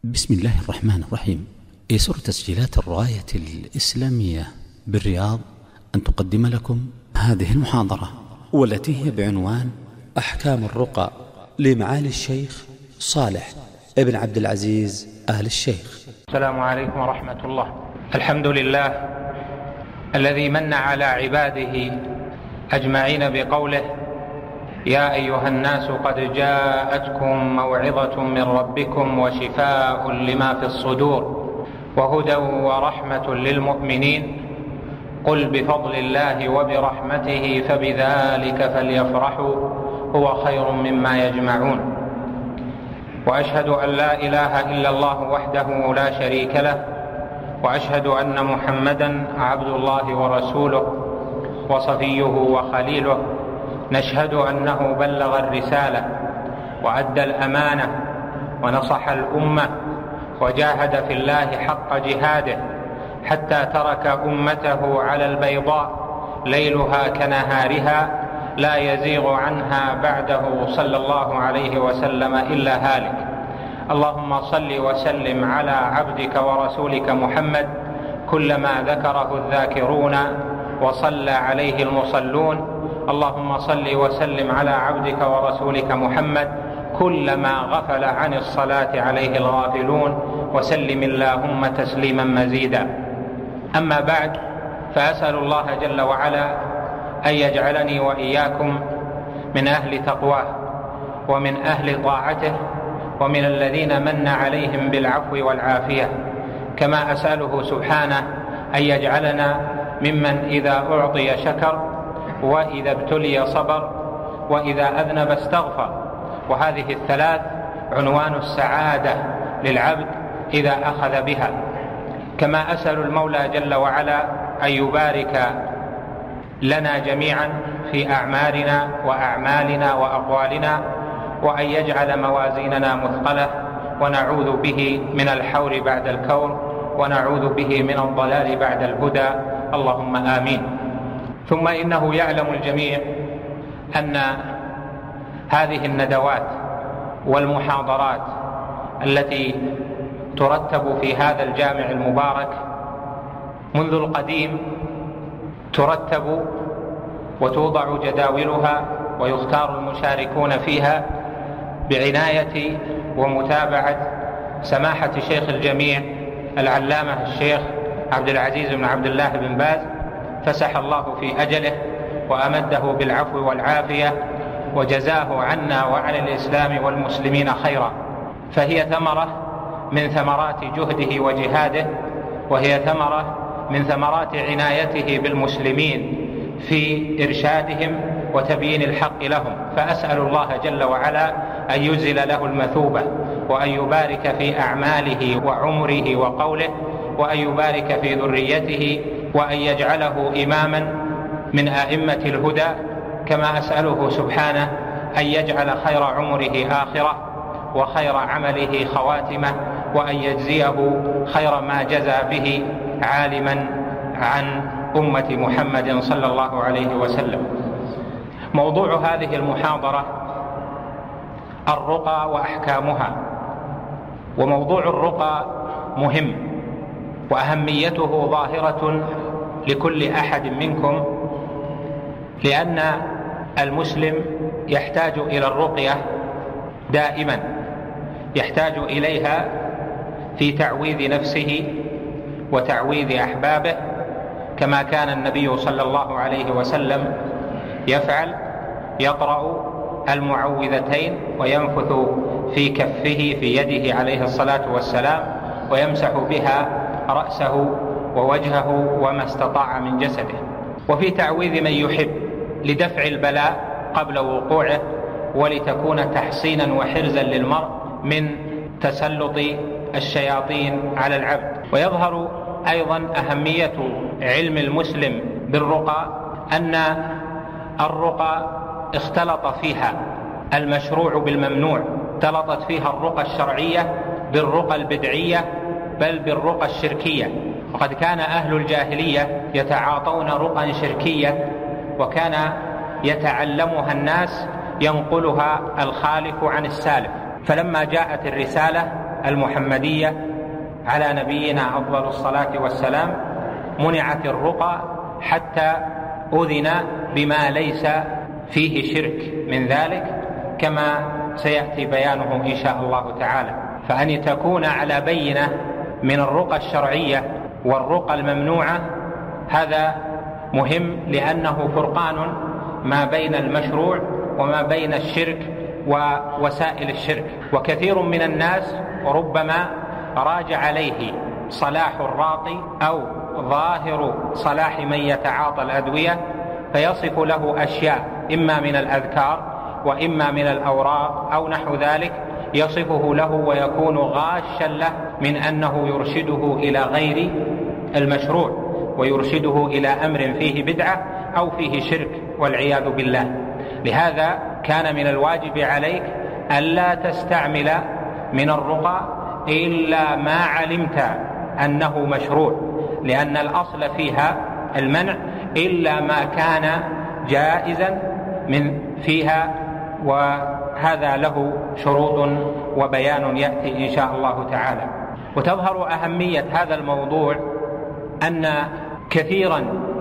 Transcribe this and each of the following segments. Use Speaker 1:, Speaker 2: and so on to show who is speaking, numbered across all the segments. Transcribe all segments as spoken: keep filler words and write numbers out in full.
Speaker 1: بسم الله الرحمن الرحيم. يسر تسجيلات الراية الإسلامية بالرياض أن تقدم لكم هذه المحاضرة، والتي هي بعنوان أحكام الرقى لمعالي الشيخ صالح ابن عبد العزيز آل الشيخ.
Speaker 2: السلام عليكم ورحمة الله. الحمد لله الذي من على عباده أجمعين بقوله: يا أيها الناس قد جاءتكم موعظة من ربكم وشفاء لما في الصدور وهدى ورحمة للمؤمنين، قل بفضل الله وبرحمته فبذلك فليفرحوا هو خير مما يجمعون. وأشهد أن لا إله إلا الله وحده لا شريك له، وأشهد أن محمدا عبد الله ورسوله وصفيه وخليله. نشهد أنه بلغ الرسالة وأدى الأمانة ونصح الأمة وجاهد في الله حق جهاده حتى ترك أمته على البيضاء ليلها كنهارها لا يزيغ عنها بعده صلى الله عليه وسلم إلا هالك. اللهم صل وسلم على عبدك ورسولك محمد كلما ذكره الذاكرون وصلى عليه المصلون. اللهم صل وسلم على عبدك ورسولك محمد كلما غفل عن الصلاة عليه الغافلون، وسلم اللهم تسليما مزيدا. أما بعد، فأسأل الله جل وعلا أن يجعلني وإياكم من أهل تقواه ومن أهل طاعته ومن الذين من عليهم بالعفو والعافية، كما أسأله سبحانه أن يجعلنا ممن إذا أعطي شكر، وإذا ابتلي صبر، وإذا أذنب استغفر. وهذه الثلاث عنوان السعادة للعبد إذا أخذ بها. كما أسأل المولى جل وعلا أن يبارك لنا جميعا في أعمالنا وأعمالنا وأقوالنا، وأن يجعل موازيننا مثقلة، ونعوذ به من الحور بعد الكور، ونعوذ به من الضلال بعد الهدى، اللهم آمين. ثم إنه يعلم الجميع أن هذه الندوات والمحاضرات التي ترتب في هذا الجامع المبارك منذ القديم ترتب وتوضع جداولها ويختار المشاركون فيها بعناية ومتابعة سماحة شيخ الجميع العلامة الشيخ عبد العزيز بن عبد الله بن باز، فسح الله في أجله وأمده بالعفو والعافية، وجزاه عنا وعن الإسلام والمسلمين خيرا. فهي ثمرة من ثمرات جهده وجهاده، وهي ثمرة من ثمرات عنايته بالمسلمين في إرشادهم وتبيين الحق لهم. فأسأل الله جل وعلا أن يزل له المثوبة، وأن يبارك في أعماله وعمره وقوله، وأن يبارك في ذريته، وأن يجعله إماما من أئمة الهدى. كما أسأله سبحانه أن يجعل خير عمره آخرة وخير عمله خواتمة، وأن يجزيه خير ما جزى به عالما عن أمة محمد صلى الله عليه وسلم. موضوع هذه المحاضرة الرقى وأحكامها. وموضوع الرقى مهم، وأهميته ظاهرة لكل أحد منكم، لأن المسلم يحتاج إلى الرقية دائما، يحتاج إليها في تعويذ نفسه وتعويذ أحبابه، كما كان النبي صلى الله عليه وسلم يفعل، يقرأ المعوذتين وينفث في كفه في يده عليه الصلاة والسلام، ويمسح بها رأسه ووجهه وما استطاع من جسده. وفي تعويذ من يحب لدفع البلاء قبل وقوعه، ولتكون تحصينا وحرزا للمرء من تسلط الشياطين على العبد. ويظهر أيضا أهمية علم المسلم بالرقى، أن الرقى اختلط فيها المشروع بالممنوع، اختلطت فيها الرقى الشرعية بالرقى البدعية، بل بالرقى الشركية. وقد كان أهل الجاهلية يتعاطون رقى شركية، وكان يتعلمها الناس ينقلها الخالف عن السالف. فلما جاءت الرسالة المحمدية على نبينا أفضل الصلاة والسلام منعت الرقى حتى أذن بما ليس فيه شرك من ذلك، كما سيأتي بيانه إن شاء الله تعالى. فأن تكون على بينة من الرقى الشرعية والرقى الممنوعة هذا مهم، لأنه فرقان ما بين المشروع وما بين الشرك ووسائل الشرك. وكثير من الناس ربما راج عليه صلاح الراقي أو ظاهر صلاح من يتعاطى الأدوية فيصف له أشياء إما من الأذكار وإما من الأوراق أو نحو ذلك، يصفه له ويكون غاشا له من أنه يرشده إلى غير المشروع ويرشده إلى أمر فيه بدعة أو فيه شرك والعياذ بالله. لهذا كان من الواجب عليك ألا تستعمل من الرقى إلا ما علمت أنه مشروع، لأن الأصل فيها المنع إلا ما كان جائزا من فيها، وهذا له شروط وبيان يأتي إن شاء الله تعالى. وتظهر أهمية هذا الموضوع أن كثيرا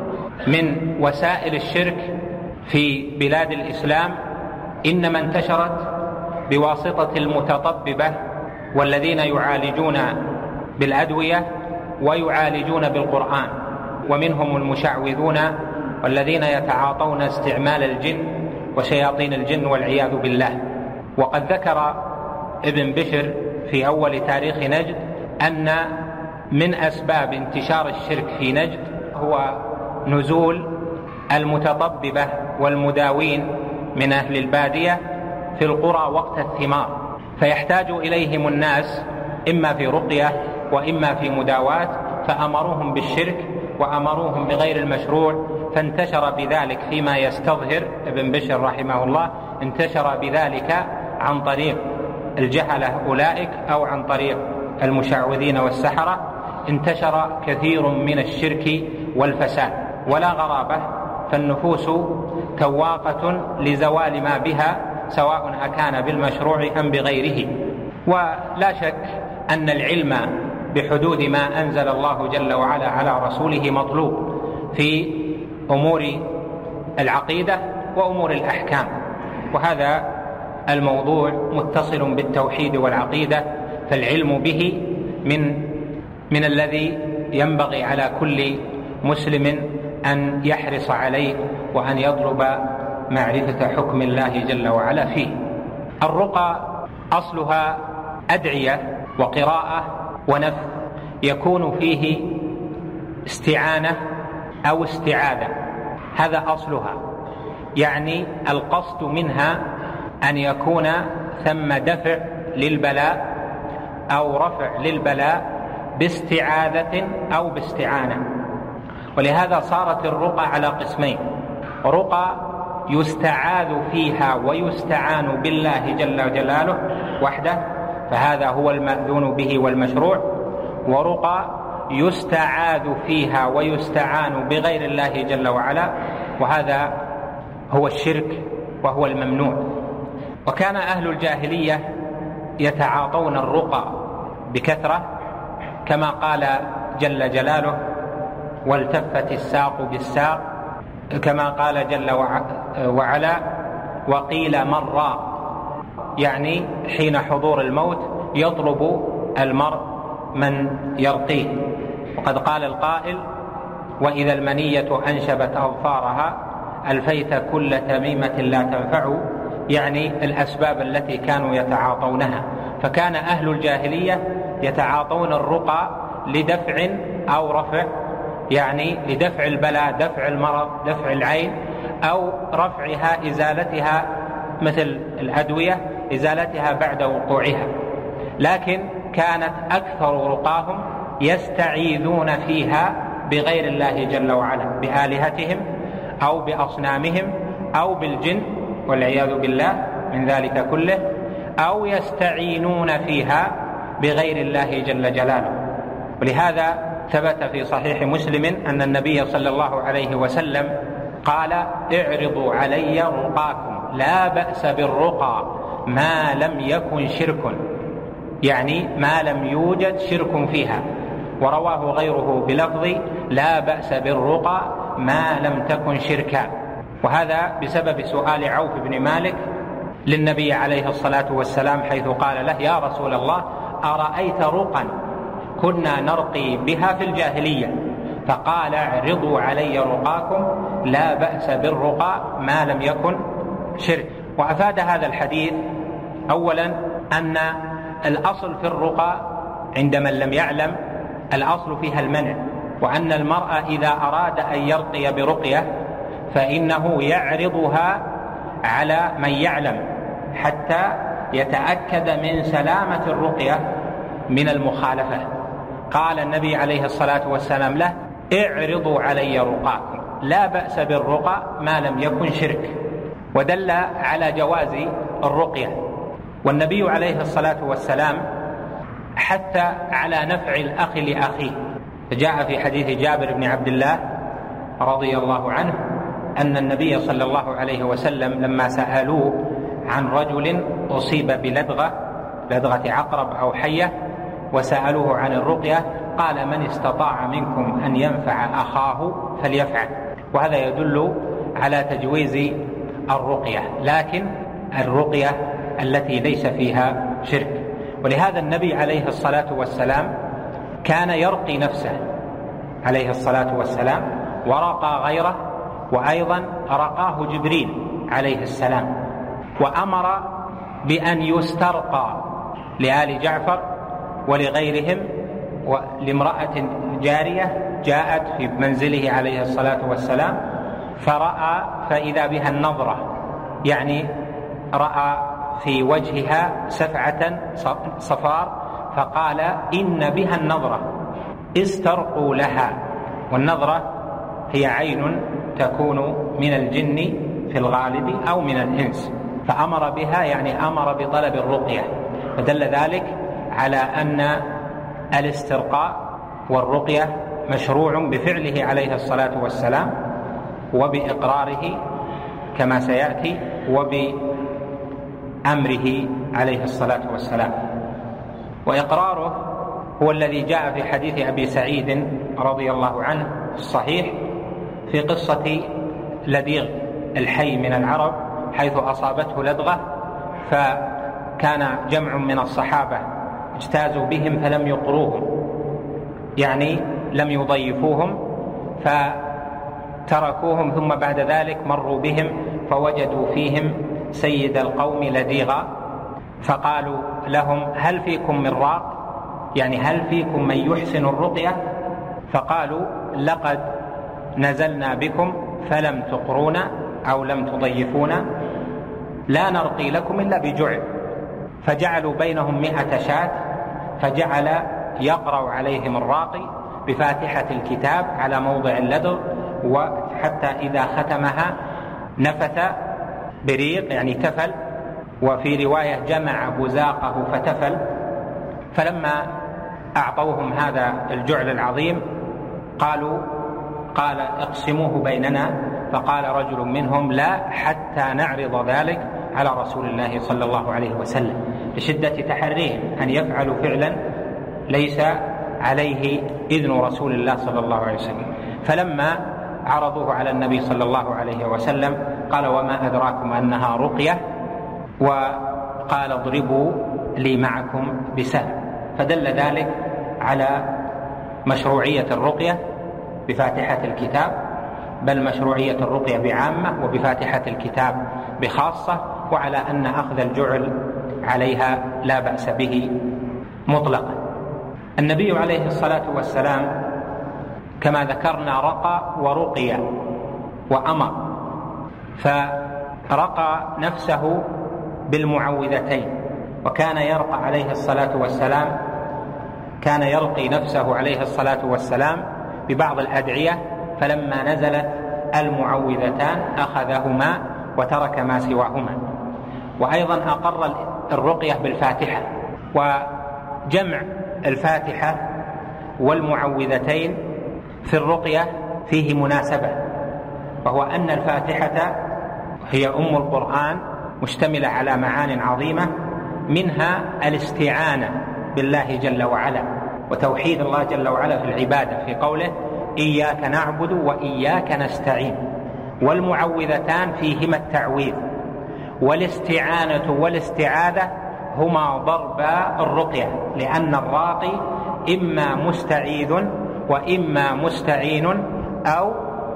Speaker 2: من وسائل الشرك في بلاد الإسلام إنما انتشرت بواسطة المتطببة والذين يعالجون بالأدوية ويعالجون بالقرآن، ومنهم المشعوذون والذين يتعاطون استعمال الجن وشياطين الجن والعياذ بالله. وقد ذكر ابن بشر في أول تاريخ نجد أن من أسباب انتشار الشرك في نجد هو نزول المتطببة والمداوين من أهل البادية في القرى وقت الثمار، فيحتاج إليهم الناس إما في رقية وإما في مداواة، فأمروهم بالشرك وأمروهم بغير المشروع، فانتشر بذلك فيما يستظهر ابن بشر رحمه الله، انتشر بذلك عن طريق الجهلة أولئك أو عن طريق المشعوذين والسحرة، انتشر كثير من الشرك والفساد. ولا غرابة، فالنفوس تواقة لزوال ما بها سواء أكان بالمشروع أم بغيره. ولا شك أن العلم بحدود ما أنزل الله جل وعلا على رسوله مطلوب في أمور العقيدة وأمور الأحكام، وهذا الموضوع متصل بالتوحيد والعقيدة، فالعلم به من من الذي ينبغي على كل مسلم أن يحرص عليه وأن يطلب معرفة حكم الله جل وعلا فيه. الرقى أصلها أدعية وقراءة ونفث، يكون فيه استعانة أو استعاذة، هذا أصلها، يعني القصد منها أن يكون ثم دفع للبلاء أو رفع للبلاء باستعاذة أو باستعانة. ولهذا صارت الرقى على قسمين: رقى يستعاذ فيها ويستعان بالله جل جلاله وحده، فهذا هو المأذون به والمشروع، ورقى يستعاذ فيها ويستعان بغير الله جل وعلا، وهذا هو الشرك وهو الممنوع. وكان أهل الجاهلية يتعاطون الرقى بكثرة، كما قال جل جلاله: والتفت الساق بالساق، كما قال جل وعلا: وقيل من راق، يعني حين حضور الموت يطلب المرء من يرقيه. وقد قال القائل: وإذا المنية أنشبت أظفارها ألفيت كل تميمة لا تنفع، يعني الأسباب التي كانوا يتعاطونها. فكان أهل الجاهلية يتعاطون الرقى لدفع أو رفع، يعني لدفع البلاء، دفع المرض، دفع العين، أو رفعها، إزالتها، مثل الأدوية إزالتها بعد وقوعها. لكن كانت أكثر رقاهم يستعيذون فيها بغير الله جل وعلا، بآلهتهم أو بأصنامهم أو بالجن والعياذ بالله من ذلك كله، أو يستعينون فيها بغير الله جل جلاله. ولهذا ثبت في صحيح مسلم أن النبي صلى الله عليه وسلم قال: اعرضوا علي رقاكم لا بأس بالرقى ما لم يكن شرك. يعني ما لم يوجد شرك فيها. ورواه غيره بلفظ لا بأس بالرقى ما لم تكن شركا، وهذا بسبب سؤال عوف بن مالك للنبي عليه الصلاة والسلام حيث قال له: يا رسول الله، أرأيت رقا كنا نرقي بها في الجاهلية؟ فقال: اعرضوا علي رقاكم لا بأس بالرقى ما لم يكن شرك. وأفاد هذا الحديث أولا أن الأصل في الرقى عند من لم يعلم الأصل فيها المنع، وأن المرء إذا أراد أن يرقي برقية فإنه يعرضها على من يعلم حتى يتأكد من سلامة الرقية من المخالفة. قال النبي عليه الصلاة والسلام له: اعرضوا علي رقاكم لا بأس بالرقى ما لم يكن شرك، ودل على جواز الرقية. والنبي عليه الصلاة والسلام حث على نفع الأخ لأخيه، جاء في حديث جابر بن عبد الله رضي الله عنه أن النبي صلى الله عليه وسلم لما سألوه عن رجل أصيب بلدغة لدغة عقرب أو حية وسألوه عن الرقية قال: من استطاع منكم أن ينفع أخاه فليفعل. وهذا يدل على تجويز الرقية، لكن الرقية التي ليس فيها شرك. ولهذا النبي عليه الصلاة والسلام كان يرقي نفسه عليه الصلاة والسلام ورقى غيره، وأيضا رقاه جبريل عليه السلام، وأمر بأن يسترقى لآل جعفر ولغيرهم. ولامرأة جارية جاءت في منزله عليه الصلاة والسلام فرأى فإذا بها النظرة، يعني رأى في وجهها سفعة صفار، فقال: إن بها النظرة استرقوا لها. والنظرة هي عين تكون من الجن في الغالب أو من الإنس، فأمر بها يعني أمر بطلب الرقية. فدل ذلك على أن الاسترقاء والرقية مشروع بفعله عليه الصلاة والسلام وبإقراره كما سيأتي وبأمره عليه الصلاة والسلام. وإقراره هو الذي جاء في حديث أبي سعيد رضي الله عنه الصحيح في قصة لديغ الحي من العرب حيث أصابته لدغة، فكان جمع من الصحابة اجتازوا بهم فلم يقروهم، يعني لم يضيفوهم، فتركوهم، ثم بعد ذلك مروا بهم فوجدوا فيهم سيد القوم لديغا، فقالوا لهم: هل فيكم من راق؟ يعني هل فيكم من يحسن الرقية؟ فقالوا: لقد نزلنا بكم فلم تقرونا أو لم تضيفونا، لا نرقي لكم إلا بجعل. فجعلوا بينهم مئة شاة، فجعل يقرأ عليهم الراقي بفاتحة الكتاب على موضع اللدغ، وحتى إذا ختمها نفث بريق يعني تفل، وفي رواية جمع بزاقه فتفل. فلما أعطوهم هذا الجعل العظيم قالوا قال: اقسموه بيننا. فقال رجل منهم: لا، حتى نعرض ذلك على رسول الله صلى الله عليه وسلم، لشدة تحريهم أن يفعلوا فعلا ليس عليه إذن رسول الله صلى الله عليه وسلم. فلما عرضوه على النبي صلى الله عليه وسلم قال: وما أدراكم أنها رقية؟ وقال: اضربوا لي معكم بسهم. فدل ذلك على مشروعية الرقية بفاتحة الكتاب، بل مشروعية الرقية بعامة وبفاتحة الكتاب بخاصة، وعلى أن أخذ الجعل عليها لا بأس به مطلقا. النبي عليه الصلاة والسلام كما ذكرنا رقى ورقي وأمر، فرقى نفسه بالمعوذتين، وكان يرقى عليه الصلاة والسلام كان يرقي نفسه عليه الصلاة والسلام ببعض الأدعية، فلما نزلت المعوذتان أخذهما وترك ما سواهما. وأيضا أقر الرقية بالفاتحة، وجمع الفاتحة والمعوذتين في الرقية فيه مناسبة، وهو أن الفاتحة هي أم القرآن مشتملة على معان عظيمة، منها الاستعانة بالله جل وعلا، وتوحيد الله جل وعلا في العبادة في قوله إياك نعبد وإياك نستعين. والمعوذتان فيهما التعويذ، والاستعانة والاستعاذة هما ضربا الرقية، لأن الراقي إما مستعيذ وإما مستعين أو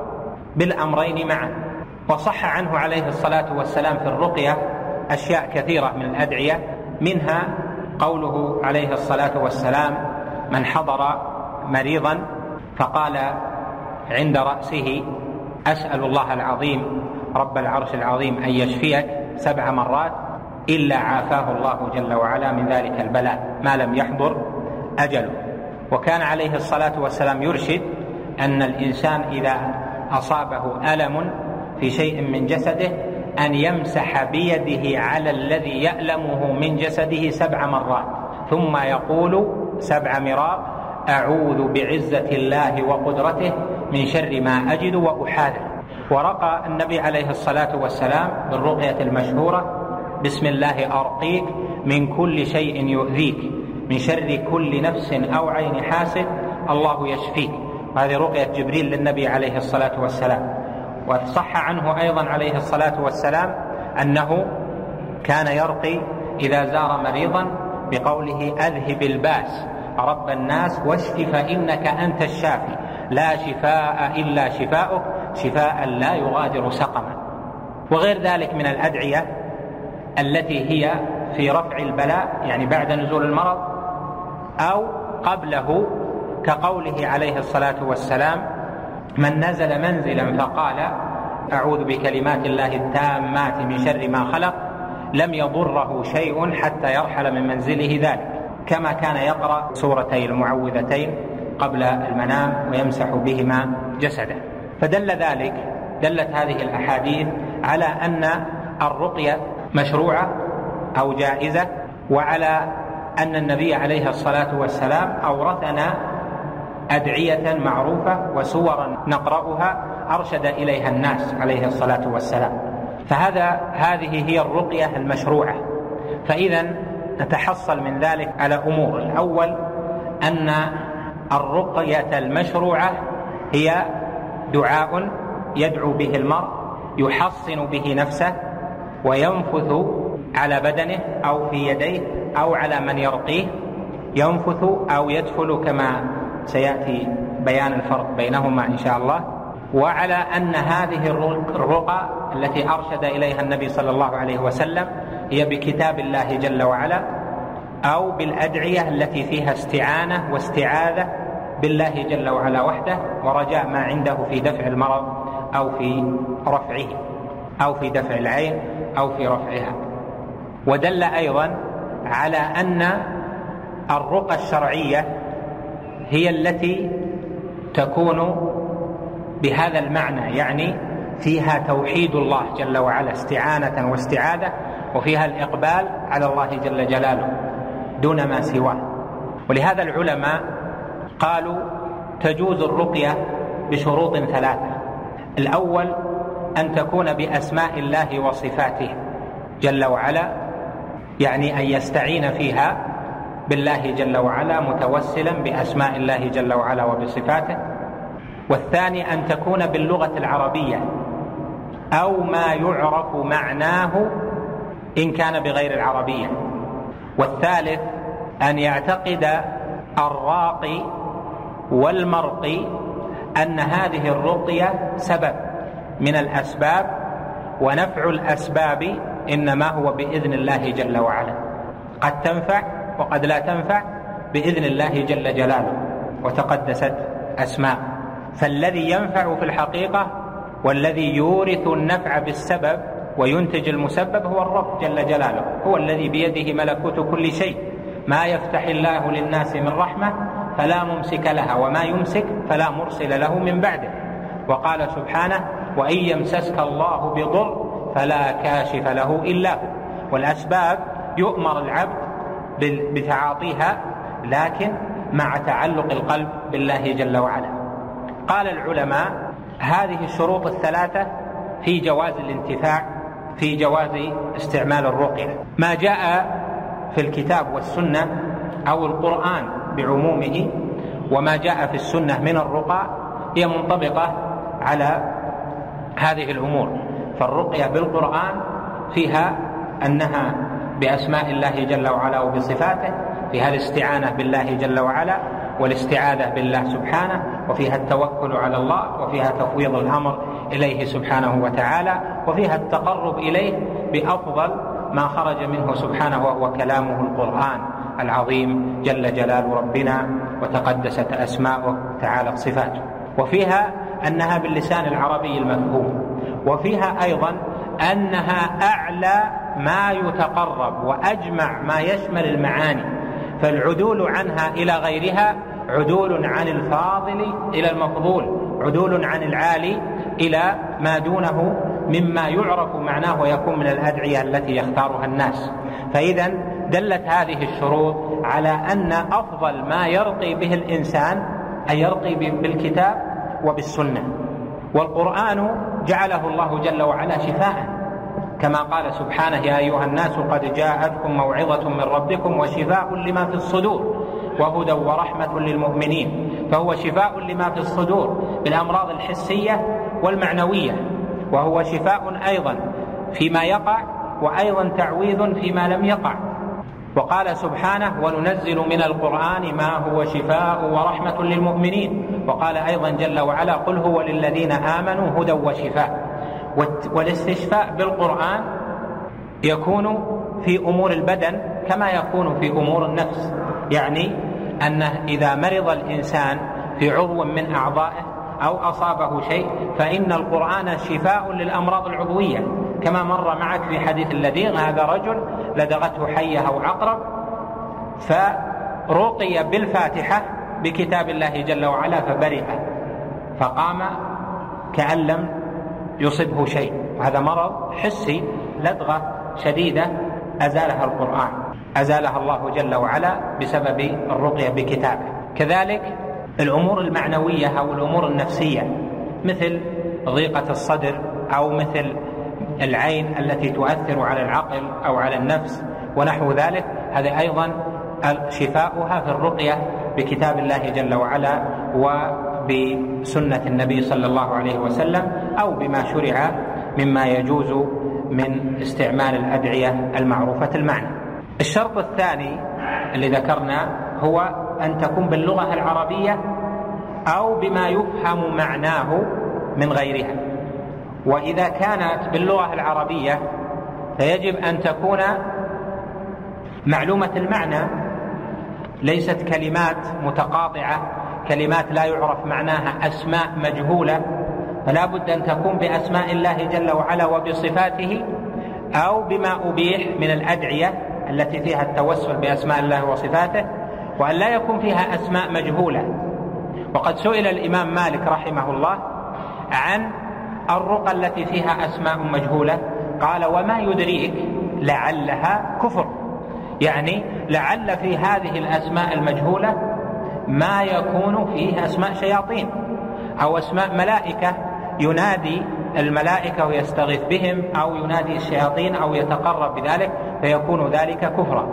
Speaker 2: بالأمرين معا. وصح عنه عليه الصلاة والسلام في الرقية أشياء كثيرة من الأدعية، منها قوله عليه الصلاة والسلام: من حضر مريضا فقال عند رأسه أسأل الله العظيم رب العرش العظيم أن يشفيك سبع مرات إلا عافاه الله جل وعلا من ذلك البلاء ما لم يحضر أجله. وكان عليه الصلاة والسلام يرشد أن الإنسان إذا أصابه ألم في شيء من جسده أن يمسح بيده على الذي يألمه من جسده سبع مرات، ثم يقول سبع مرات: أعوذ بعزة الله وقدرته من شر ما أجد وأحاذر. ورقى النبي عليه الصلاة والسلام بالرقية المشهورة: بسم الله أرقيك من كل شيء يؤذيك من شر كل نفس أو عين حاسد الله يشفيك. هذه رقية جبريل للنبي عليه الصلاة والسلام. وصح عنه أيضا عليه الصلاة والسلام أنه كان يرقي إذا زار مريضا بقوله: أذهب الباس رب الناس واشف فإنك أنت الشافي لا شفاء إلا شفاؤك شفاء لا يغادر سقما. وغير ذلك من الأدعية التي هي في رفع البلاء، يعني بعد نزول المرض أو قبله، كقوله عليه الصلاة والسلام: من نزل منزلا فقال أعوذ بكلمات الله التامات من شر ما خلق لم يضره شيء حتى يرحل من منزله ذلك، كما كان يقرأ سورتي المعوذتين قبل المنام ويمسح بهما جسده. فدل ذلك دلت هذه الأحاديث على أن الرقية مشروعة أو جائزة، وعلى أن النبي عليه الصلاة والسلام أورثنا أدعية معروفة وسورا نقرأها أرشد إليها الناس عليه الصلاة والسلام. فهذا هذه هي الرقية المشروعة. فإذا نتحصل من ذلك على أمور: الأول أن الرقية المشروعة هي دعاء يدعو به المرء يحصن به نفسه وينفث على بدنه أو في يديه أو على من يرقيه، ينفث أو يدفل كما سيأتي بيان الفرق بينهما إن شاء الله. وعلى أن هذه الرقى التي أرشد إليها النبي صلى الله عليه وسلم هي بكتاب الله جل وعلا أو بالأدعية التي فيها استعانة واستعاذة بالله جل وعلا وحده، ورجاء ما عنده في دفع المرض أو في رفعه أو في دفع العين أو في رفعها. ودل أيضا على أن الرقى الشرعية هي التي تكون بهذا المعنى، يعني فيها توحيد الله جل وعلا استعانة واستعاذة، وفيها الإقبال على الله جل جلاله دون ما سواه. ولهذا العلماء قالوا تجوز الرقية بشروط ثلاثة: الأول أن تكون بأسماء الله وصفاته جل وعلا، يعني أن يستعين فيها بالله جل وعلا متوسلا بأسماء الله جل وعلا وبصفاته. والثاني أن تكون باللغة العربية أو ما يعرف معناه إن كان بغير العربية. والثالث أن يعتقد الراقي والمرقي أن هذه الرقية سبب من الأسباب، ونفع الأسباب إنما هو بإذن الله جل وعلا، قد تنفع وقد لا تنفع بإذن الله جل جلاله وتقدست أسماء. فالذي ينفع في الحقيقة والذي يورث النفع بالسبب وينتج المسبب هو الرب جل جلاله، هو الذي بيده ملكوت كل شيء. ما يفتح الله للناس من رحمة فلا ممسك لها وما يمسك فلا مرسل له من بعده. وقال سبحانه: وإن يمسسك الله بضر فلا كاشف له إلا هو. والأسباب يؤمر العبد بتعاطيها لكن مع تعلق القلب بالله جل وعلا. قال العلماء هذه الشروط الثلاثة في جواز الانتفاع، في جواز استعمال الرقية. ما جاء في الكتاب والسنة أو القرآن بعمومه وما جاء في السنة من الرقى هي منطبقة على هذه الأمور. فالرقية بالقرآن فيها أنها بأسماء الله جل وعلا وبصفاته، فيها الاستعانة بالله جل وعلا والاستعاذة بالله سبحانه، وفيها التوكل على الله، وفيها تفويض الأمر إليه سبحانه وتعالى، وفيها التقرب إليه بأفضل ما خرج منه سبحانه وهو كلامه القرآن العظيم جل جلال ربنا وتقدست أسماؤه تعالى صفاته. وفيها أنها باللسان العربي المفهوم، وفيها أيضا أنها أعلى ما يتقرب وأجمع ما يشمل المعاني، فالعدول عنها إلى غيرها عدول عن الفاضل إلى المفضول، عدول عن العالي إلى ما دونه مما يعرف معناه ويكون من الأدعية التي يختارها الناس. فإذا دلت هذه الشروط على أن أفضل ما يرقي به الإنسان أن يرقي بالكتاب وبالسنة. والقرآن جعله الله جل وعلا شفاء، كما قال سبحانه: يا أيها الناس قد جاءتكم موعظة من ربكم وشفاء لما في الصدور وهدى ورحمة للمؤمنين. فهو شفاء لما في الصدور بالأمراض الحسية والمعنوية، وهو شفاء أيضا فيما يقع، وأيضا تعويذ فيما لم يقع. وقال سبحانه: وننزل من القرآن ما هو شفاء ورحمة للمؤمنين. وقال أيضا جل وعلا: قل هو للذين آمنوا هدى وشفاء. والاستشفاء بالقرآن يكون في أمور البدن كما يكون في أمور النفس، يعني أنه إذا مرض الإنسان في عضو من أعضائه أو أصابه شيء فإن القرآن شفاء للأمراض العضوية، كما مر معك في حديث اللديغ: هذا رجل لدغته حية أو عقرب فرقي بالفاتحة بكتاب الله جل وعلا فبرئ، فقام كأن لم يصبه شيء. وهذا مرض حسي، لدغة شديدة أزالها القرآن، أزالها الله جل وعلا بسبب الرقية بكتابه. كذلك الأمور المعنوية أو الأمور النفسية مثل ضيقة الصدر أو مثل العين التي تؤثر على العقل أو على النفس ونحو ذلك، هذا أيضا شفاؤها في الرقية بكتاب الله جل وعلا وبسنة النبي صلى الله عليه وسلم، أو بما شرع مما يجوز من استعمال الأدعية المعروفة المعنى. الشرط الثاني اللي ذكرنا هو أن تكون باللغة العربية أو بما يفهم معناه من غيرها. وإذا كانت باللغة العربية فيجب أن تكون معلومة المعنى، ليست كلمات متقاطعة، كلمات لا يعرف معناها، أسماء مجهولة، فلا بد أن تكون بأسماء الله جل وعلا وبصفاته، أو بما أبيح من الأدعية التي فيها التوسل بأسماء الله وصفاته، وأن لا يكون فيها أسماء مجهولة. وقد سئل الإمام مالك رحمه الله عن الرقى التي فيها أسماء مجهولة، قال: وما يدريك لعلها كفر، يعني لعل في هذه الأسماء المجهولة ما يكون فيه أسماء شياطين أو أسماء ملائكة ينادي الملائكة ويستغيث بهم، أو ينادي الشياطين أو يتقرب بذلك، فيكون ذلك كفرا.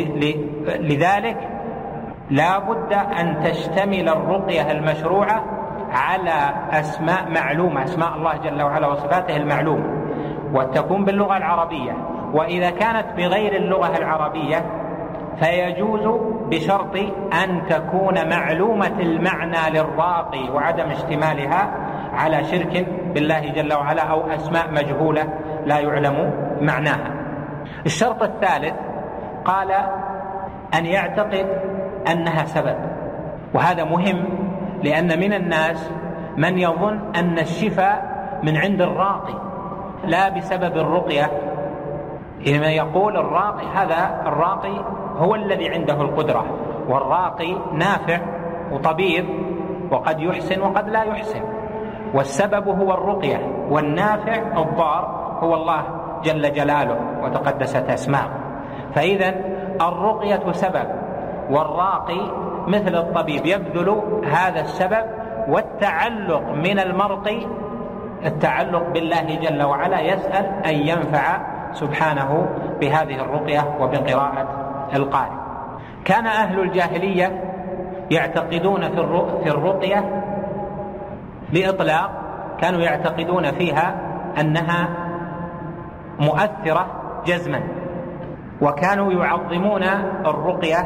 Speaker 2: لذلك لا بد أن تشتمل الرقية المشروعة على أسماء معلومة، أسماء الله جل وعلا وصفاته المعلومة، وتكون باللغة العربية. وإذا كانت بغير اللغة العربية فيجوز بشرط أن تكون معلومة المعنى للراقي وعدم اشتمالها على شرك بالله جل وعلا أو أسماء مجهولة لا يعلم معناها. الشرط الثالث قال أن يعتقد أنها سبب، وهذا مهم، لأن من الناس من يظن أن الشفاء من عند الراقي لا بسبب الرقية. إذا يقول الراقي، هذا الراقي هو الذي عنده القدرة، والراقي نافع وطبيب، وقد يحسن وقد لا يحسن، والسبب هو الرقية، والنافع الضار هو الله جل جلاله وتقدست أسماءه. فإذا الرقية سبب، والراقي مثل الطبيب يبذل هذا السبب، والتعلق من المرقي التعلق بالله جل وعلا، يسأل أن ينفع سبحانه بهذه الرقية وبقراءة القارئ. كان أهل الجاهلية يعتقدون في الرقية بإطلاق، كانوا يعتقدون فيها أنها مؤثرة جزما، وكانوا يعظمون الرقية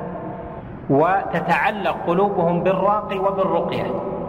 Speaker 2: وتتعلق قلوبهم بالراقي وبالرقية،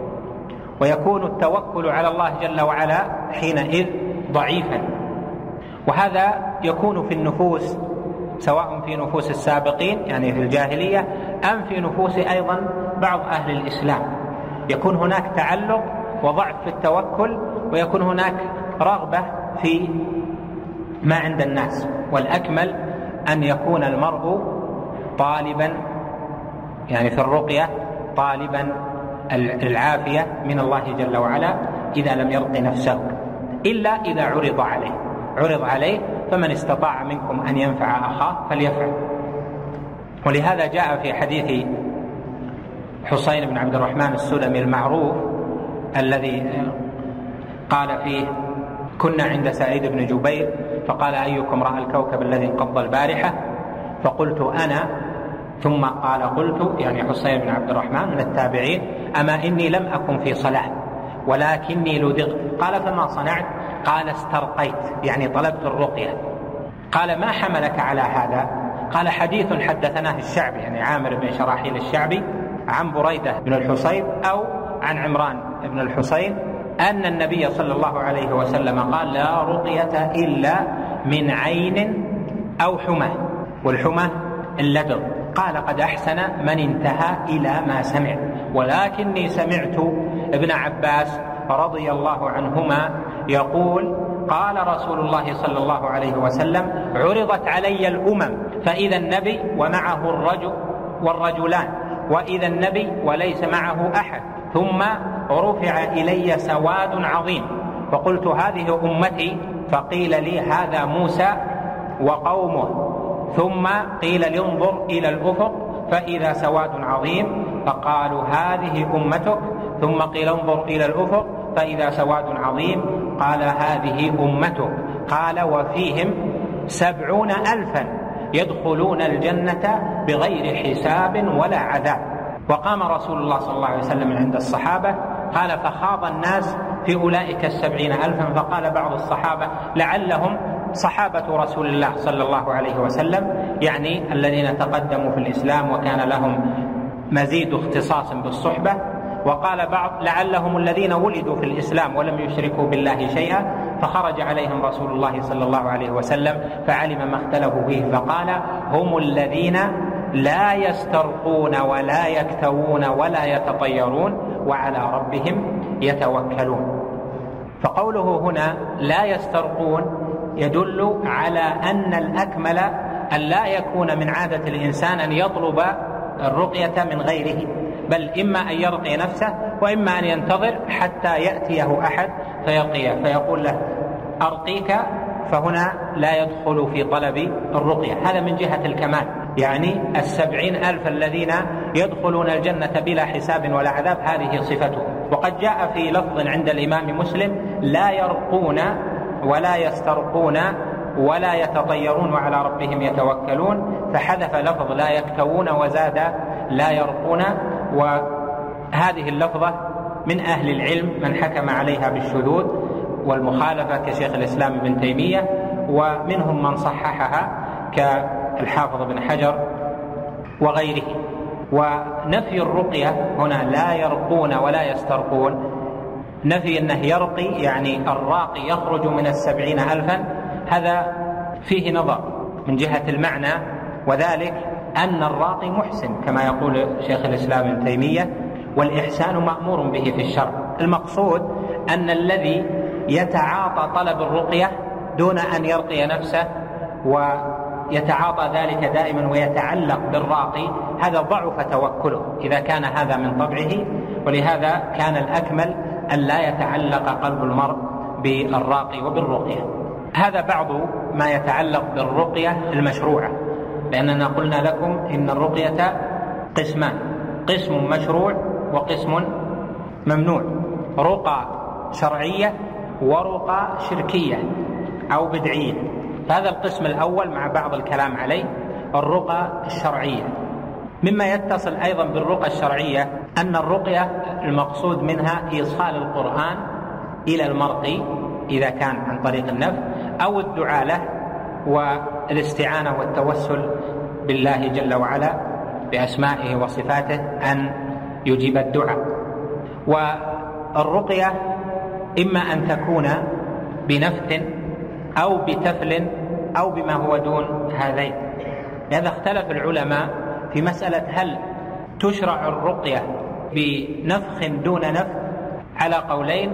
Speaker 2: ويكون التوكل على الله جل وعلا حينئذ ضعيفا. وهذا يكون في النفوس، سواء في نفوس السابقين يعني في الجاهلية أم في نفوس أيضا بعض أهل الإسلام، يكون هناك تعلق وضعف في التوكل، ويكون هناك رغبة في ما عند الناس. والأكمل أن يكون المرء طالبا يعني في الرقية طالبا العافية من الله جل وعلا إذا لم يرق نفسه، إلا إذا عرض عليه عرض عليه فمن استطاع منكم أن ينفع أخاه فليفعل. ولهذا جاء في حديث حسين بن عبد الرحمن السلمي المعروف الذي قال فيه: كنا عند سعيد بن جبير فقال: أيكم رأى الكوكب الذي انقض البارحة؟ فقلت أنا. ثم قال قلت يعني حسين بن عبد الرحمن من التابعين: أما إني لم أكن في صلاة ولكني لدغت. قال: فما صنعت؟ قال: استرقيت يعني طلبت الرقية. قال: ما حملك على هذا؟ قال: حديث حدثناه الشعبي يعني عامر بن شراحيل الشعبي عن بريدة بن الحصيب أو عن عمران بن الحصين أن النبي صلى الله عليه وسلم قال: لا رقية إلا من عين أو حمى، والحمى اللدغ. قال: قد أحسن من انتهى إلى ما سمع، ولكني سمعت ابن عباس رضي الله عنهما يقول: قال رسول الله صلى الله عليه وسلم: عرضت علي الأمم فإذا النبي ومعه الرجل والرجلان، وإذا النبي وليس معه أحد، ثم رفع إلي سواد عظيم، فقلت: هذه أمتي، فقيل لي: هذا موسى وقومه. ثم قيل لي: انظر إلى الأفق فإذا سواد عظيم، فقالوا: هذه أمتك. ثم قيل: انظر إلى الأفق فإذا سواد عظيم، قال: هذه أمتك. قال: وفيهم سبعون ألفا يدخلون الجنة بغير حساب ولا عذاب. وقام رسول الله صلى الله عليه وسلم عند الصحابة قال: فخاض الناس في أولئك السبعين ألفا، فقال بعض الصحابة: لعلهم صحابة رسول الله صلى الله عليه وسلم، يعني الذين تقدموا في الإسلام وكان لهم مزيد اختصاص بالصحبة. وقال بعض: لعلهم الذين ولدوا في الإسلام ولم يشركوا بالله شيئا، فخرج عليهم رسول الله صلى الله عليه وسلم فعلم ما اختلفوا فيه، فقال: هم الذين لا يسترقون ولا يكتوون ولا يتطيرون وعلى ربهم يتوكلون. فقوله هنا لا يسترقون يدل على أن الأكمل أن لا يكون من عادة الإنسان أن يطلب الرقية من غيره، بل إما أن يرقي نفسه وإما أن ينتظر حتى يأتيه أحد فيرقيه فيقول له: أرقيك. فهنا لا يدخل في طلب الرقية، هذا من جهة الكمال، يعني السبعين ألف الذين يدخلون الجنة بلا حساب ولا عذاب هذه صفته. وقد جاء في لفظ عند الإمام مسلم: لا يرقون ولا يسترقون ولا يتطيرون وعلى ربهم يتوكلون، فحذف لفظ لا يكتوون وزاد لا يرقون. وهذه اللفظة من أهل العلم من حكم عليها بالشذوذ والمخالفة كشيخ الإسلام ابن تيمية، ومنهم من صححها كالحافظ بن حجر وغيره. ونفي الرقية هنا لا يرقون ولا يسترقون، نفي أنه يرقي يعني الراقي يخرج من السبعين ألفا، هذا فيه نظر من جهة المعنى، وذلك أن الراقي محسن كما يقول شيخ الإسلام ابن تيمية، والإحسان مأمور به في الشرع. المقصود أن الذي يتعاطى طلب الرقية دون أن يرقي نفسه ويتعاطى ذلك دائما ويتعلق بالراقي، هذا ضعف توكله إذا كان هذا من طبعه. ولهذا كان الأكمل أن لا يتعلق قلب المرء بالراقي وبالرقية. هذا بعض ما يتعلق بالرقية المشروعة، لأننا قلنا لكم إن الرقية قسمان: قسم مشروع وقسم ممنوع، رقى شرعية ورقى شركية أو بدعية. هذا القسم الأول مع بعض الكلام عليه الرقى الشرعية، مما يتصل أيضا بالرقى الشرعية أن الرقية المقصود منها إيصال القرآن إلى المرقي إذا كان عن طريق النفس، أو الدعاء له والاستعانة والتوسل بالله جل وعلا بأسمائه وصفاته أن يجيب الدعاء. والرقية إما أن تكون بنفث أو بتفل أو بما هو دون هذين. لهذا اختلف العلماء في مسألة هل تشرع الرقية بنفخ دون نفث على قولين،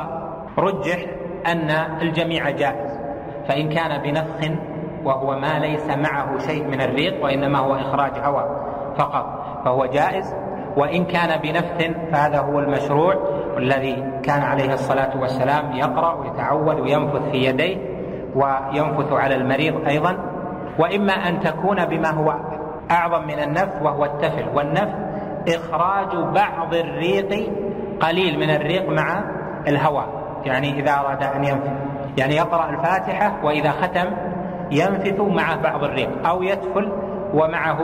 Speaker 2: ورجح أن الجميع جائز، فإن كان بنفخ وهو ما ليس معه شيء من الريق وإنما هو إخراج هواء فقط فهو جائز، وإن كان بنفث فهذا هو المشروع والذي كان عليه الصلاة والسلام يقرأ ويتعوذ وينفث في يديه وينفث على المريض أيضا. وإما أن تكون بما هو أعظم من النفث وهو التفل، والنفث إخراج بعض الريق، قليل من الريق مع الهواء، يعني إذا أراد أن ينفث يعني يقرأ الفاتحة وإذا ختم ينفث مع بعض الريق، أو يتفل ومعه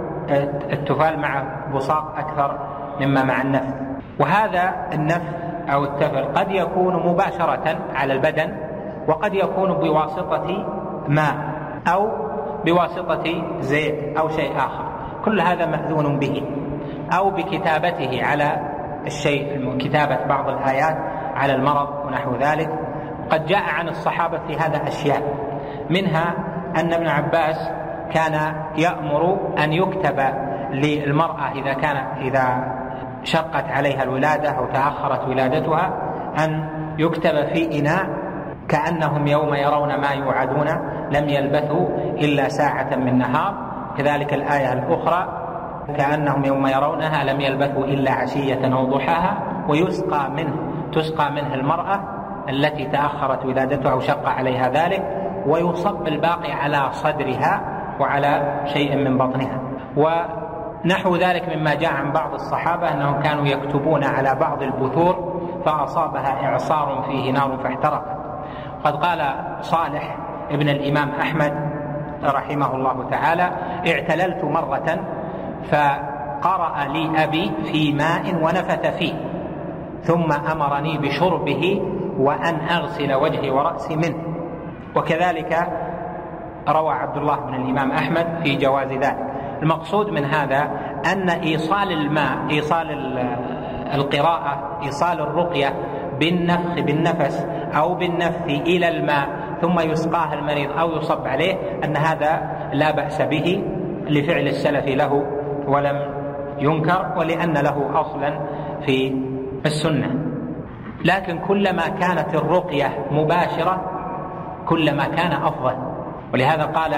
Speaker 2: التفال مع بصاق أكثر مما مع النفث. وهذا النفث أو التفل قد يكون مباشرة على البدن، وقد يكون بواسطة ماء أو بواسطة زيت أو شيء آخر، كل هذا مأذون به، أو بكتابته على الشيء، كتابة بعض الآيات على المرض ونحو ذلك. قد جاء عن الصحابة في هذا أشياء، منها أن ابن عباس كان يأمر أن يكتب للمرأة إذا كان إذا شقت عليها الولادة أو تأخرت ولادتها أن يكتب في إناء كأنهم يوم يرون ما يوعدون لم يلبثوا إلا ساعة من نهار. كذلك الآية الأخرى كأنهم يوم يرونها لم يلبثوا إلا عشية أو ضحاها، ويسقى منه تسقى منه المرأة التي تأخرت ولادتها أو شق عليها ذلك، ويصب الباقي على صدرها وعلى شيء من بطنها. ونحو ذلك مما جاء عن بعض الصحابة أنهم كانوا يكتبون على بعض البثور فأصابها إعصار فيه نار فاحترقت. قد قال صالح ابن الإمام أحمد رحمه الله تعالى: اعتللت مرة فقرأ لي أبي في ماء ونفث فيه، ثم أمرني بشربه وأن أغسل وجهي ورأسي منه. وكذلك روى عبد الله بن الإمام أحمد في جواز ذلك. المقصود من هذا أن إيصال الماء، إيصال القراءة، إيصال الرقية بالنفخ بالنفس أو بالنفث إلى الماء ثم يسقاه المريض أو يصب عليه، أن هذا لا بأس به لفعل السلف له ولم ينكر، ولأن له أصلا في السنة. لكن كلما كانت الرقية مباشرة كلما كان أفضل. ولهذا قال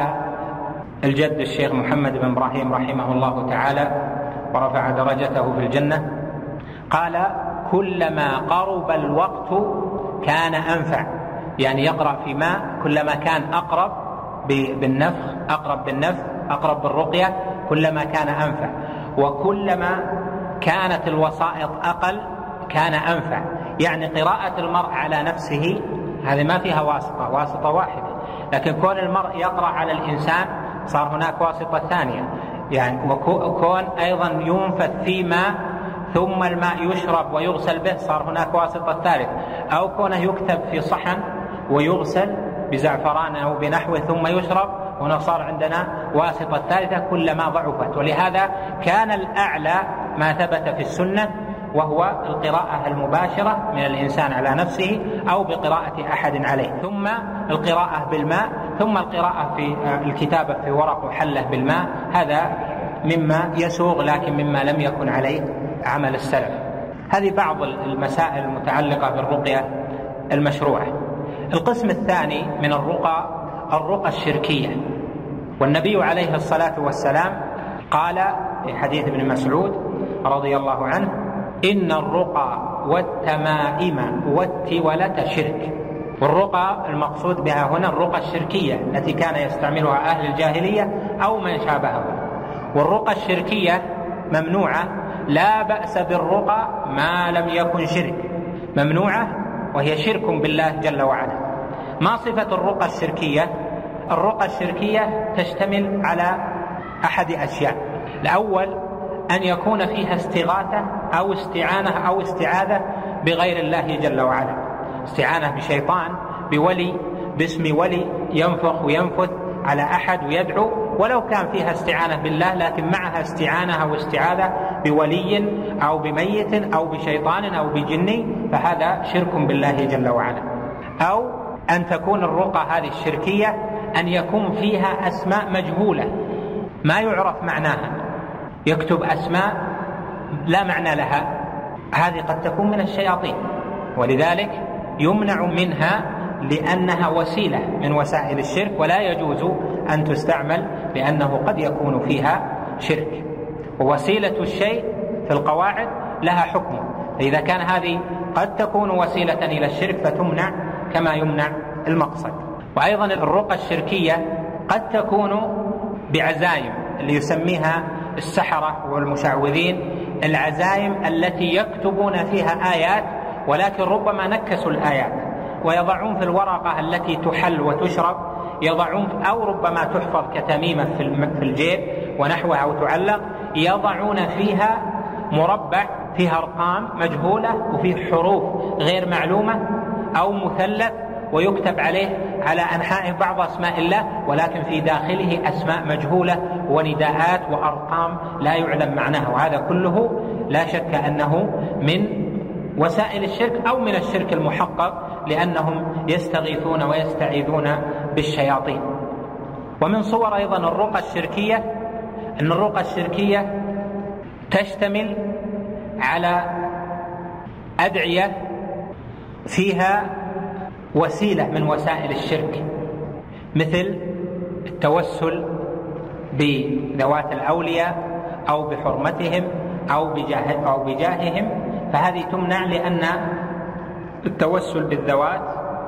Speaker 2: الجد الشيخ محمد بن إبراهيم رحمه الله تعالى ورفع درجته في الجنة، قال: كلما قرب الوقت كان أنفع، يعني يقرأ في ماء كلما كان أقرب بالنفخ أقرب بالنفخ أقرب بالرقية كلما كان أنفع، وكلما كانت الوسائط أقل كان أنفع. يعني قراءة المرء على نفسه هذه ما فيها واسطة، واسطة واحدة، لكن كون المرء يقرأ على الإنسان صار هناك واسطة ثانية، يعني وكون أيضا ينفث في ماء ثم الماء يشرب ويغسل به صار هناك واسطة ثالثة، أو كونه يكتب في صحن ويغسل بزعفران أو بنحوه ثم يشرب، هنا صار عندنا واسطة ثالثة كلما ضعفت. ولهذا كان الأعلى ما ثبت في السنة وهو القراءة المباشرة من الإنسان على نفسه أو بقراءة أحد عليه، ثم القراءة بالماء، ثم القراءة في الكتابة في ورق وحلة بالماء. هذا مما يسوغ لكن مما لم يكن عليه عمل السلف. هذه بعض المسائل المتعلقة بالرقية المشروعة. القسم الثاني من الرقى الرقى الشركية، والنبي عليه الصلاة والسلام قال في حديث ابن مسعود رضي الله عنه: إن الرقى والتمائم والتولة شرك. والرقى المقصود بها هنا الرقى الشركية التي كان يستعملها أهل الجاهلية أو من شابههم. والرقى الشركية ممنوعة، لا بأس بالرقى ما لم يكن شرك، ممنوعة وهي شرك بالله جل وعلا. ما صفة الرقى الشركية؟ الرقى الشركية تشتمل على أحد أشياء. الأول أن يكون فيها استغاثة أو استعانة أو استعاذة بغير الله جل وعلا، استعانة بشيطان، بولي، باسم ولي ينفخ وينفث على أحد ويدعو، ولو كان فيها استعانة بالله لكن معها استعانة أو استعاذة بولي أو بميت أو بشيطان أو بجني، فهذا شرك بالله جل وعلا. أو أن تكون الرقى هذه الشركية أن يكون فيها أسماء مجهولة ما يعرف معناها، يكتب أسماء لا معنى لها، هذه قد تكون من الشياطين، ولذلك يمنع منها لأنها وسيلة من وسائل الشرك، ولا يجوز أن تستعمل لأنه قد يكون فيها شرك. ووسيلة الشيء في القواعد لها حكم، فإذا كان هذه قد تكون وسيلة إلى الشرك فتمنع كما يمنع المقصد. وأيضا الرقى الشركية قد تكون بعزائم اللي يسميها السحرة والمشعوذين، العزائم التي يكتبون فيها آيات ولكن ربما نكسوا الآيات ويضعون في الورقة التي تحل وتشرب، يضعون أو ربما تحفظ كتميمة في الجيب ونحوها أو تعلق، يضعون فيها مربع فيها أرقام مجهولة وفيه حروف غير معلومة أو مثلث ويكتب عليه على أنحائه بعض أسماء الله، ولكن في داخله أسماء مجهولة ونداءات وأرقام لا يعلم معناها، وهذا كله لا شك أنه من وسائل الشرك أو من الشرك المحقق، لأنهم يستغيثون ويستعيذون بالشياطين. ومن صور أيضا الرقى الشركية أن الرقى الشركية تشتمل على أدعية فيها وسيلة من وسائل الشرك، مثل التوسل بذوات الأولياء أو بحرمتهم أو بجاه أو بجاههم، فهذه تمنع لأن التوسل بالذوات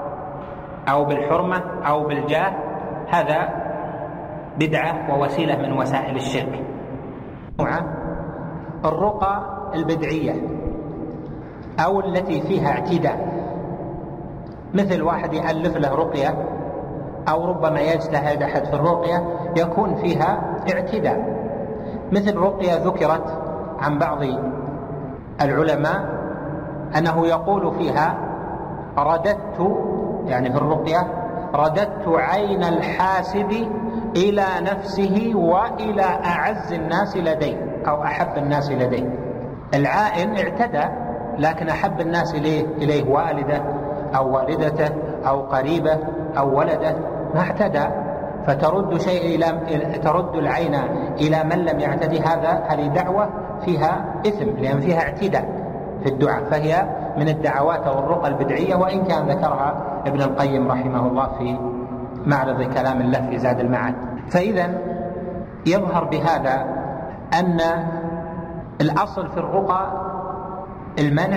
Speaker 2: أو بالحرمة أو بالجاه هذا بدعة ووسيلة من وسائل الشرك. الرقى البدعية أو التي فيها اعتداء، مثل واحد يألف له رقية أو ربما يجتهد أحد في الرقية يكون فيها اعتداء، مثل رقية ذكرت عن بعض العلماء أنه يقول فيها رددت، يعني في الرقية رددت عين الحاسد إلى نفسه وإلى أعز الناس لديه أو أحب الناس لديه. العائن اعتدى لكن أحب الناس إليه, إليه والده أو والدته أو قريبه أو ولده، ما اعتدى، فترد شيء إلى ترد العين إلى من لم يعتدي، هذا هذه دعوة فيها إثم لأن فيها اعتداء في الدعاء، فهي من الدعوات والرقى البدعية، وإن كان ذكرها ابن القيم رحمه الله في معرض كلام الله في زاد المعاد. فإذا يظهر بهذا أن الأصل في الرقى المنع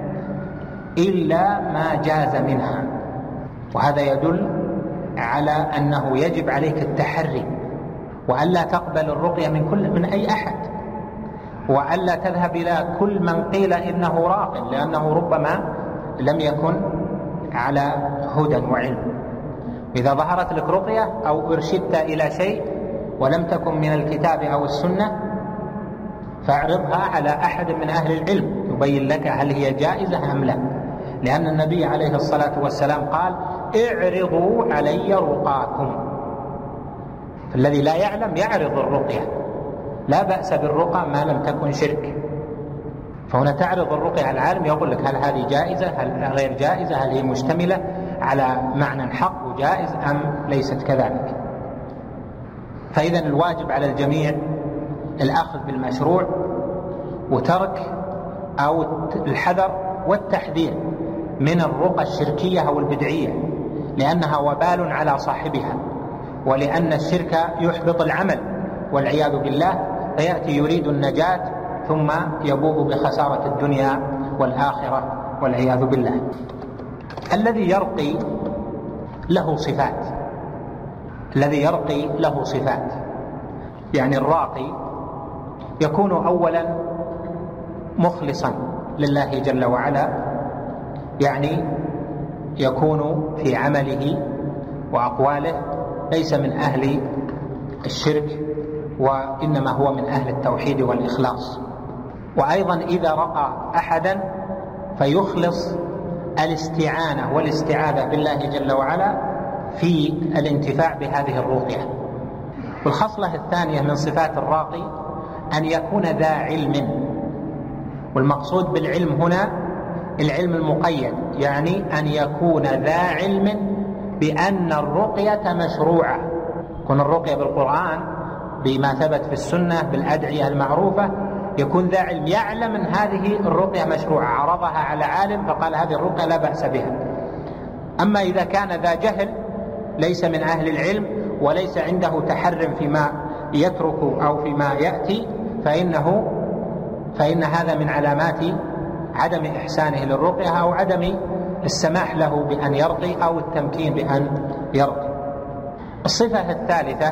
Speaker 2: إلا ما جاز منها، وهذا يدل على أنه يجب عليك التحري وألا تقبل الرقية من كل من أي أحد، وألا تذهب إلى كل من قيل إنه راق، لأنه ربما لم يكن على هدى وعلم. إذا ظهرت لك رقية أو أرشدت إلى شيء ولم تكن من الكتاب أو السنة فاعرضها على أحد من أهل العلم يبين لك هل هي جائزة أم لا، لأن النبي عليه الصلاة والسلام قال اعرضوا علي رقاكم، فالذي لا يعلم يعرض الرقية، لا بأس بالرقى ما لم تكن شرك. فهنا تعرض الرقية على العالم يقول لك هل هذه جائزة هل غير جائزة، هل هي مشتملة على معنى حق وجائز أم ليست كذلك. فإذا الواجب على الجميع الأخذ بالمشروع وترك أو الحذر والتحذير من الرقى الشركية أو البدعية، لأنها وبال على صاحبها، ولأن الشرك يحبط العمل والعياذ بالله، فيأتي يريد النجاة ثم يبوء بخسارة الدنيا والآخرة والعياذ بالله. الذي يرقي له صفات الذي يرقي له صفات يعني الراقي يكون أولا مخلصا لله جل وعلا، يعني يكون في عمله وأقواله ليس من أهل الشرك وإنما هو من أهل التوحيد والإخلاص. وأيضا إذا رأى أحدا فيخلص الاستعانة والاستعاذة بالله جل وعلا في الانتفاع بهذه الرقية. والخصلة الثانية من صفات الراقي أن يكون ذا علم، والمقصود بالعلم هنا العلم المقيد، يعني أن يكون ذا علم بأن الرقية مشروعة. يكون الرقية بالقرآن بما ثبت في السنة بالأدعية المعروفة، يكون ذا علم يعلم أن هذه الرقية مشروعة، عرضها على عالم فقال هذه الرقية لا بأس بها. أما إذا كان ذا جهل ليس من أهل العلم وليس عنده تحرم فيما يترك أو فيما يأتي، فإنه فإن هذا من علامات عدم إحسانه للرقية أو عدم السماح له بأن يرقي أو التمكين بأن يرقي. الصفة الثالثة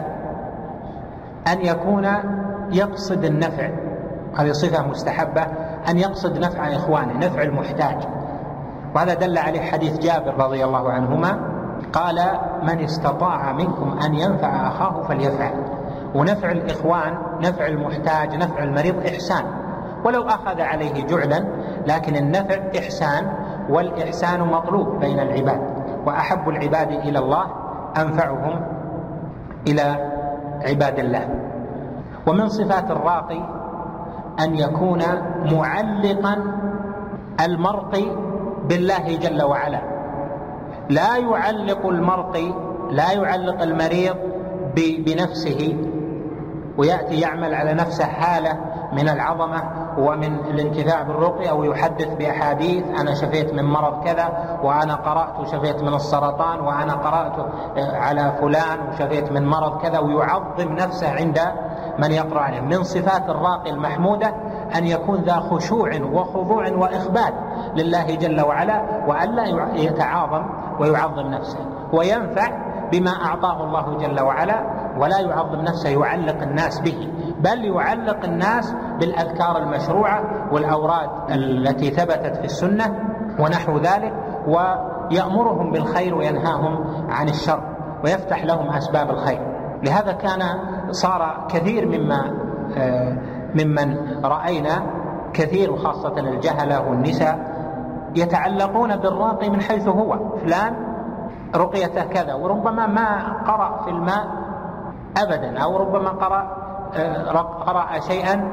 Speaker 2: أن يكون يقصد النفع، هذه صفة مستحبة، أن يقصد نفع إخوانه، نفع المحتاج. وهذا دل عليه حديث جابر رضي الله عنهما قال من استطاع منكم أن ينفع أخاه فليفعل. ونفع الإخوان، نفع المحتاج، نفع المريض إحسان، ولو أخذ عليه جعلا، لكن النفع إحسان، والإحسان مطلوب بين العباد، وأحب العباد إلى الله أنفعهم إلى عباد الله. ومن صفات الراقي أن يكون معلقا المرقي بالله جل وعلا، لا يعلق المرقي، لا يعلق المريض بنفسه ويأتي يعمل على نفسه حالة من العظمة ومن الانتفاع بالرقية، أو يحدث بأحاديث أنا شفيت من مرض كذا، وأنا قرأت وشفيت من السرطان، وأنا قرأت على فلان وشفيت من مرض كذا، ويعظم نفسه عند من يقرأ عليه. من صفات الراقي المحمودة أن يكون ذا خشوع وخضوع وإخبات لله جل وعلا، وألا يتعاظم ويعظم نفسه، وينفع بما أعطاه الله جل وعلا، ولا يعظم نفسه يعلق الناس به، بل يعلق الناس بالأذكار المشروعة والأوراد التي ثبتت في السنة ونحو ذلك، ويأمرهم بالخير وينهاهم عن الشر ويفتح لهم أسباب الخير. لهذا كان صار كثير مما ممن رأينا كثير، وخاصة الجهلة والنساء، يتعلقون بالراقي من حيث هو فلان رقيته كذا، وربما ما قرأ في الماء أبدا، أو ربما قرأ قرأ شيئا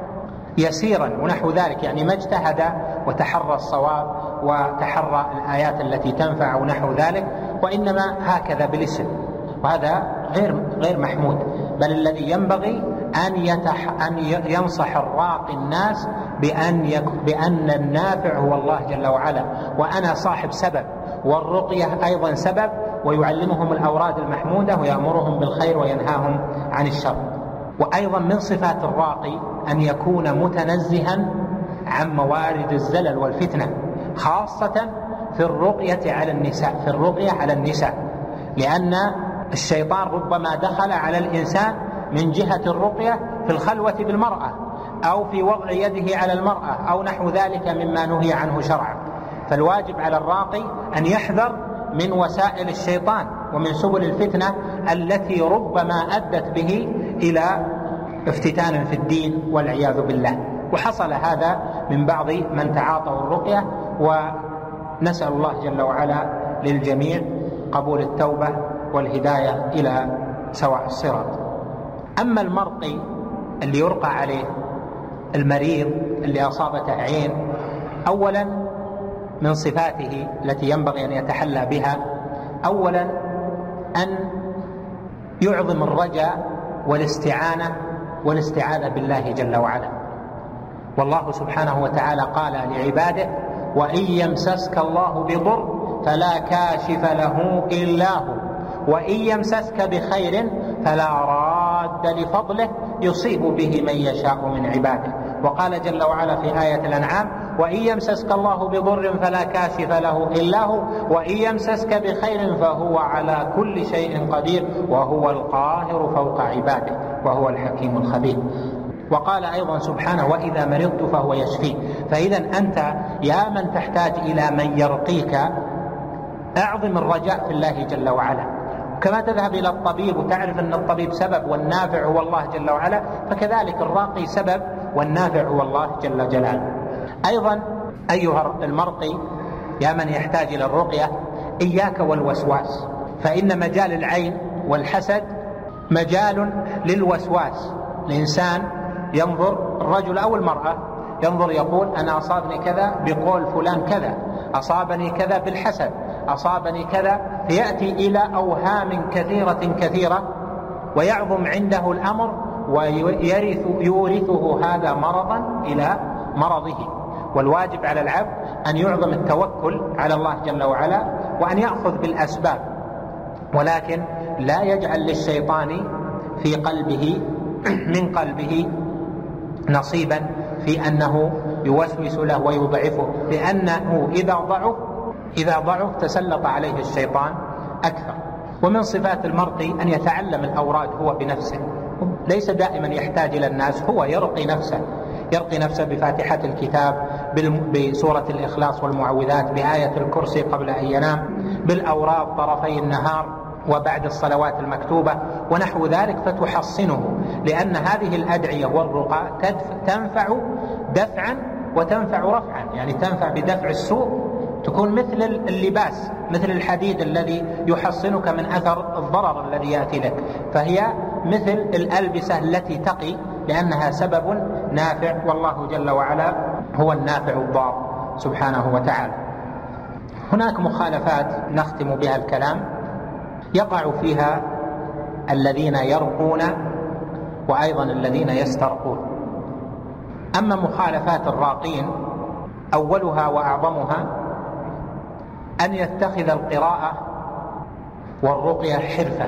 Speaker 2: يسيرا ونحو ذلك، يعني ما اجتهد وتحرى الصواب وتحرى الآيات التي تنفع ونحو ذلك، وإنما هكذا بالاسم، وهذا غير غير محمود. بل الذي ينبغي أن يتح أن ينصح الراقي الناس بأن يك بأن النافع هو الله جل وعلا، وأنا صاحب سبب، والرقية أيضا سبب، ويعلمهم الأوراد المحمودة ويأمرهم بالخير وينهاهم عن الشر. وأيضا من صفات الراقي أن يكون متنزها عن موارد الزلل والفتنة، خاصة في الرقية على النساء في الرقية على النساء لأن الشيطان ربما دخل على الإنسان من جهة الرقية في الخلوة بالمرأة، أو في وضع يده على المرأة، أو نحو ذلك مما نهي عنه شرعا. فالواجب على الراقي أن يحذر من وسائل الشيطان ومن سبل الفتنة التي ربما أدت به إلى افتتان في الدين والعياذ بالله. وحصل هذا من بعض من تعاطوا الرقية، ونسأل الله جل وعلا للجميع قبول التوبة والهداية إلى سواء الصراط. أما المرقي اللي يرقى عليه المريض اللي أصابته عين، أولا من صفاته التي ينبغي أن يتحلى بها أولا أن يعظم الرجاء والاستعانة والاستعاذة بالله جل وعلا. والله سبحانه وتعالى قال لعباده: وإن يمسسك الله بضر فلا كاشف له إلا هو، وإن يمسسك بخير فلا راد لفضله يصيب به من يشاء من عباده. وقال جل وعلا في آية الأنعام: وإن يمسسك الله بضر فلا كاشف له إلا هو، وإن يمسسك بخير فهو على كل شيء قدير وهو القاهر فوق عباده وهو الحكيم الخبير. وقال أيضا سبحانه: وإذا مرضت فهو يشفي. فإذا أنت يا من تحتاج إلى من يرقيك، أعظم الرجاء في الله جل وعلا، وكما تذهب إلى الطبيب وتعرف أن الطبيب سبب والنافع هو الله جل وعلا، فكذلك الراقي سبب والنافع هو الله جل جلاله. أيضا أيها المرقي يا من يحتاج إلى الرقية، إياك والوسواس، فإن مجال العين والحسد مجال للوسواس. الإنسان ينظر، الرجل أو المرأة ينظر يقول أنا أصابني كذا بقول فلان كذا، أصابني كذا بالحسد، أصابني كذا، فيأتي إلى أوهام كثيرة كثيرة ويعظم عنده الأمر ويورثه هذا مرضا إلى مرضه. والواجب على العبد أن يعظم التوكل على الله جل وعلا وأن يأخذ بالأسباب، ولكن لا يجعل للشيطان في قلبه من قلبه نصيبا في أنه يوسوس له ويضعفه، لأنه إذا ضعف إذا ضعف تسلط عليه الشيطان أكثر. ومن صفات المرقي أن يتعلم الأوراد هو بنفسه، ليس دائما يحتاج إلى الناس، هو يرقي نفسه يرقي نفسه بفاتحة الكتاب، بسورة الإخلاص والمعوذات، بآية الكرسي قبل أن ينام، بالأوراد طرفي النهار وبعد الصلوات المكتوبة ونحو ذلك، فتحصنه، لأن هذه الأدعية والرقى تنفع دفعا وتنفع رفعا، يعني تنفع بدفع السوء، تكون مثل اللباس، مثل الحديد الذي يحصنك من أثر الضرر الذي يأتي لك، فهي مثل الألبسة التي تقي لأنها سبب نافع، والله جل وعلا هو النافع الضار سبحانه وتعالى. هناك مخالفات نختم بها الكلام يقع فيها الذين يرقون وأيضا الذين يسترقون. أما مخالفات الراقين أولها وأعظمها أن يتخذ القراءة والرقية حرفة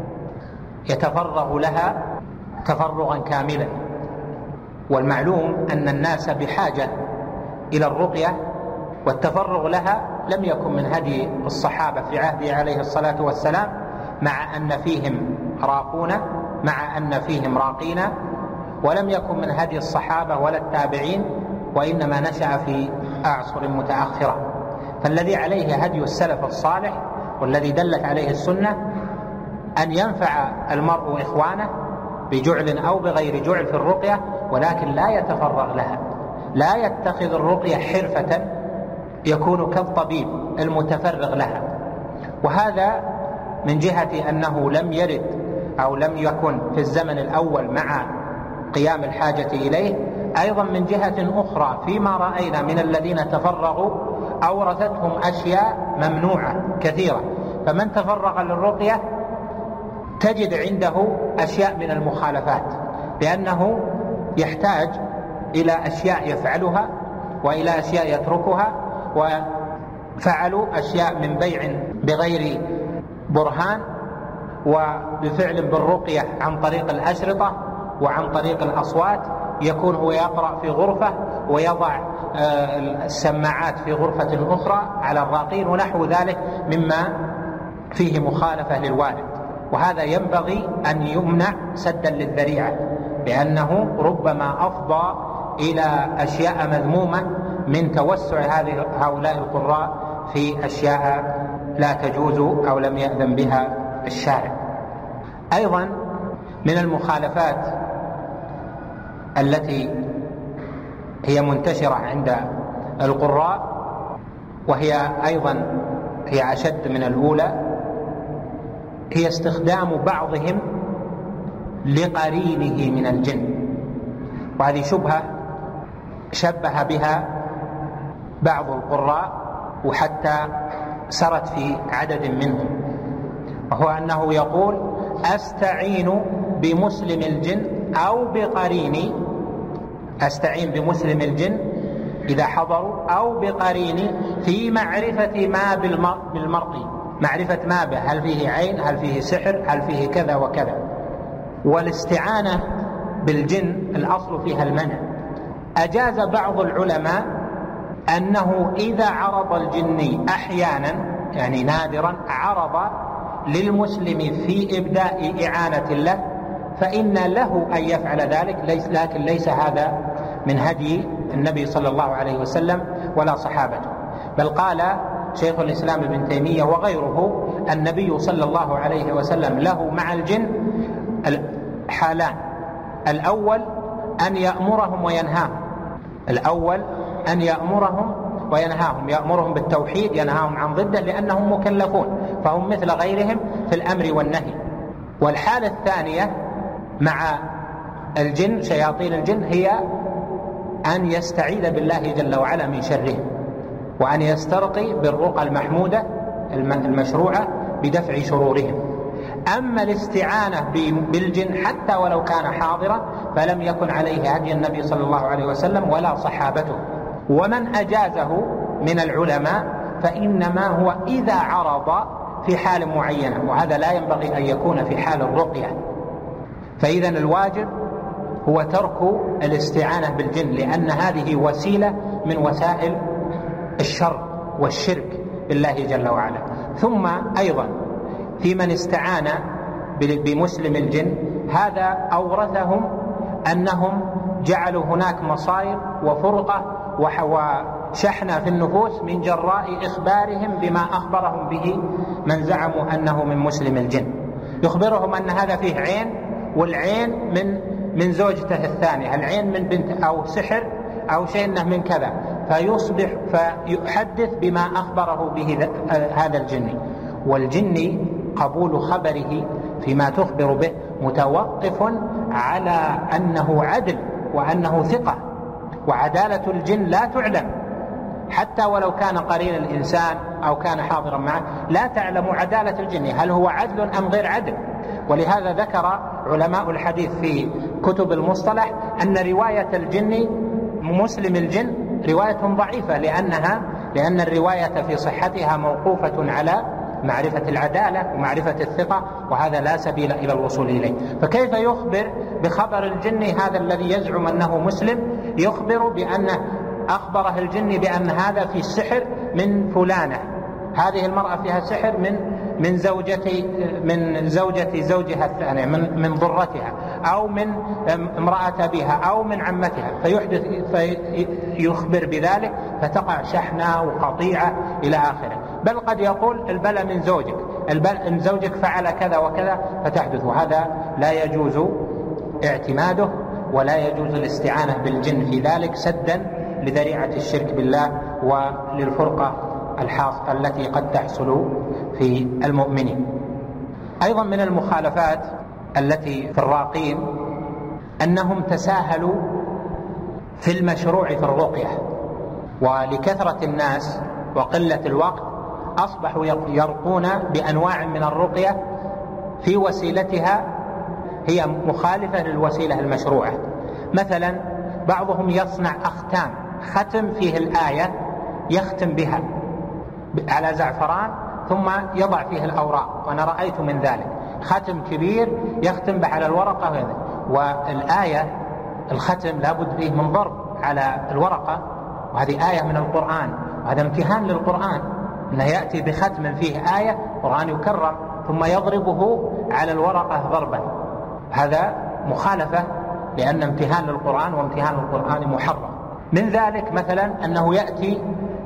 Speaker 2: يتفرغ لها تفرغا كاملا، والمعلوم أن الناس بحاجة إلى الرقية، والتفرغ لها لم يكن من هدي الصحابة في عهده عليه الصلاة والسلام، مع أن فيهم راقون مع أن فيهم راقين، ولم يكن من هدي الصحابة ولا التابعين، وإنما نشأ في أعصر متأخرة. فالذي عليه هدي السلف الصالح والذي دلت عليه السنة أن ينفع المرء إخوانه بجعل أو بغير جعل في الرقية، ولكن لا يتفرغ لها، لا يتخذ الرقية حرفة يكون كالطبيب المتفرغ لها. وهذا من جهة أنه لم يرد أو لم يكن في الزمن الأول مع قيام الحاجة إليه. أيضا من جهة أخرى فيما رأينا من الذين تفرغوا أورثتهم أشياء ممنوعة كثيرة، فمن تفرغ للرقية تجد عنده أشياء من المخالفات، لأنه يحتاج إلى أشياء يفعلها وإلى أشياء يتركها، وفعلوا أشياء من بيع بغير برهان، وبفعل بالرقية عن طريق الأشرطة وعن طريق الأصوات، يكون هو يقرأ في غرفة ويضع السماعات في غرفة أخرى على الراقين ونحو ذلك مما فيه مخالفة للوارد، وهذا ينبغي أن يمنع سدا للذريعة، لأنه ربما أفضى إلى أشياء مذمومة من توسع هذه هؤلاء القراء في أشياء لا تجوز أو لم يأذن بها الشارع. أيضا من المخالفات التي هي منتشرة عند القراء، وهي أيضا هي أشد من الأولى، هي استخدام بعضهم لقرينه من الجن، وهذه شبهة شبه بها بعض القراء وحتى سرت في عدد منهم، وهو أنه يقول أستعين بمسلم الجن أو بقريني، أستعين بمسلم الجن إذا حضروا أو بقريني في معرفة ما بالمرء، معرفة ما به، هل فيه عين، هل فيه سحر، هل فيه كذا وكذا. والاستعانة بالجن الأصل فيها المنع. أجاز بعض العلماء أنه إذا عرض الجني أحيانا، يعني نادرا، عرض للمسلم في إبداء إعانة له فإن له أن يفعل ذلك، لكن ليس هذا من هدي النبي صلى الله عليه وسلم ولا صحابته. بل قال شيخ الإسلام ابن تيمية وغيره النبي صلى الله عليه وسلم له مع الجن حالان: الأول أن يأمرهم وينهاهم الأول أن يأمرهم وينهاهم يأمرهم بالتوحيد، ينهاهم عن ضده، لأنهم مكلفون فهم مثل غيرهم في الأمر والنهي. والحالة الثانية مع الجن، شياطين الجن، هي أن يستعيذ بالله جل وعلا من شرهم، وأن يسترقي بالرقى المحمودة المشروعة بدفع شرورهم. أما الاستعانة بالجن حتى ولو كان حاضرا فلم يكن عليه هدي النبي صلى الله عليه وسلم ولا صحابته. ومن أجازه من العلماء فإنما هو إذا عرض في حال معينة، وهذا لا ينبغي أن يكون في حال الرقية. فإذن الواجب هو ترك الاستعانة بالجن، لأن هذه وسيلة من وسائل الشر والشرك بالله جل وعلا. ثم أيضا في من استعان بمسلم الجن، هذا أورثهم أنهم جعلوا هناك مصائب وفرقة وشحنة في النفوس من جراء إخبارهم بما أخبرهم به من زعموا أنه من مسلم الجن. يخبرهم أن هذا فيه عين، والعين من من زوجته الثانية، العين من بنت، أو سحر أو شيء إنه من كذا، فيصبح فيحدث بما أخبره به هذا الجني. والجني قبول خبره فيما تخبر به متوقف على أنه عدل وأنه ثقة، وعدالة الجن لا تعلم حتى ولو كان قرين الإنسان أو كان حاضرا معه، لا تعلم عدالة الجن هل هو عدل أم غير عدل. ولهذا ذكر علماء الحديث في كتب المصطلح أن رواية الجن مسلم الجن رواية ضعيفة، لأنها لأن الرواية في صحتها موقوفة على معرفة العدالة ومعرفة الثقة، وهذا لا سبيل إلى الوصول إليه. فكيف يخبر بخبر الجن هذا الذي يزعم أنه مسلم، يخبر بأنه أخبره الجن بأن هذا في السحر من فلانة، هذه المرأة فيها سحر من من زوجة من زوجة زوجها الثانية، من من ضرتها، أو من امرأة بها، أو من عمتها، فيحدث فيخبر بذلك فتقع شحنة وقطيعة إلى آخره. بل قد يقول البلاء من زوجك، البلاء من زوجك فعل كذا وكذا فتحدث. وهذا لا يجوز اعتماده، ولا يجوز الاستعانة بالجن في ذلك سدا لذريعة الشرك بالله وللفرقة الحاصلة التي قد تحصل في المؤمنين. أيضا من المخالفات التي في الراقين أنهم تساهلوا في المشروع في الرقية، ولكثرة الناس وقلة الوقت أصبحوا يرقون بأنواع من الرقية في وسيلتها هي مخالفة للوسيلة المشروعة. مثلا بعضهم يصنع أختام، ختم فيه الآية يختم بها على زعفران ثم يضع فيه الأوراق، وأنا رأيت من ذلك ختم كبير يختم به على الورقة هذا. والآية الختم لابد فيه من ضرب على الورقة، وهذه آية من القرآن، وهذا امتحان للقرآن أنه يأتي بختم فيه آية قرآن يكرم ثم يضربه على الورقة ضربا. هذا مخالفة، لأن امتحان للقرآن وامتحان القرآن محرم. من ذلك مثلا أنه يأتي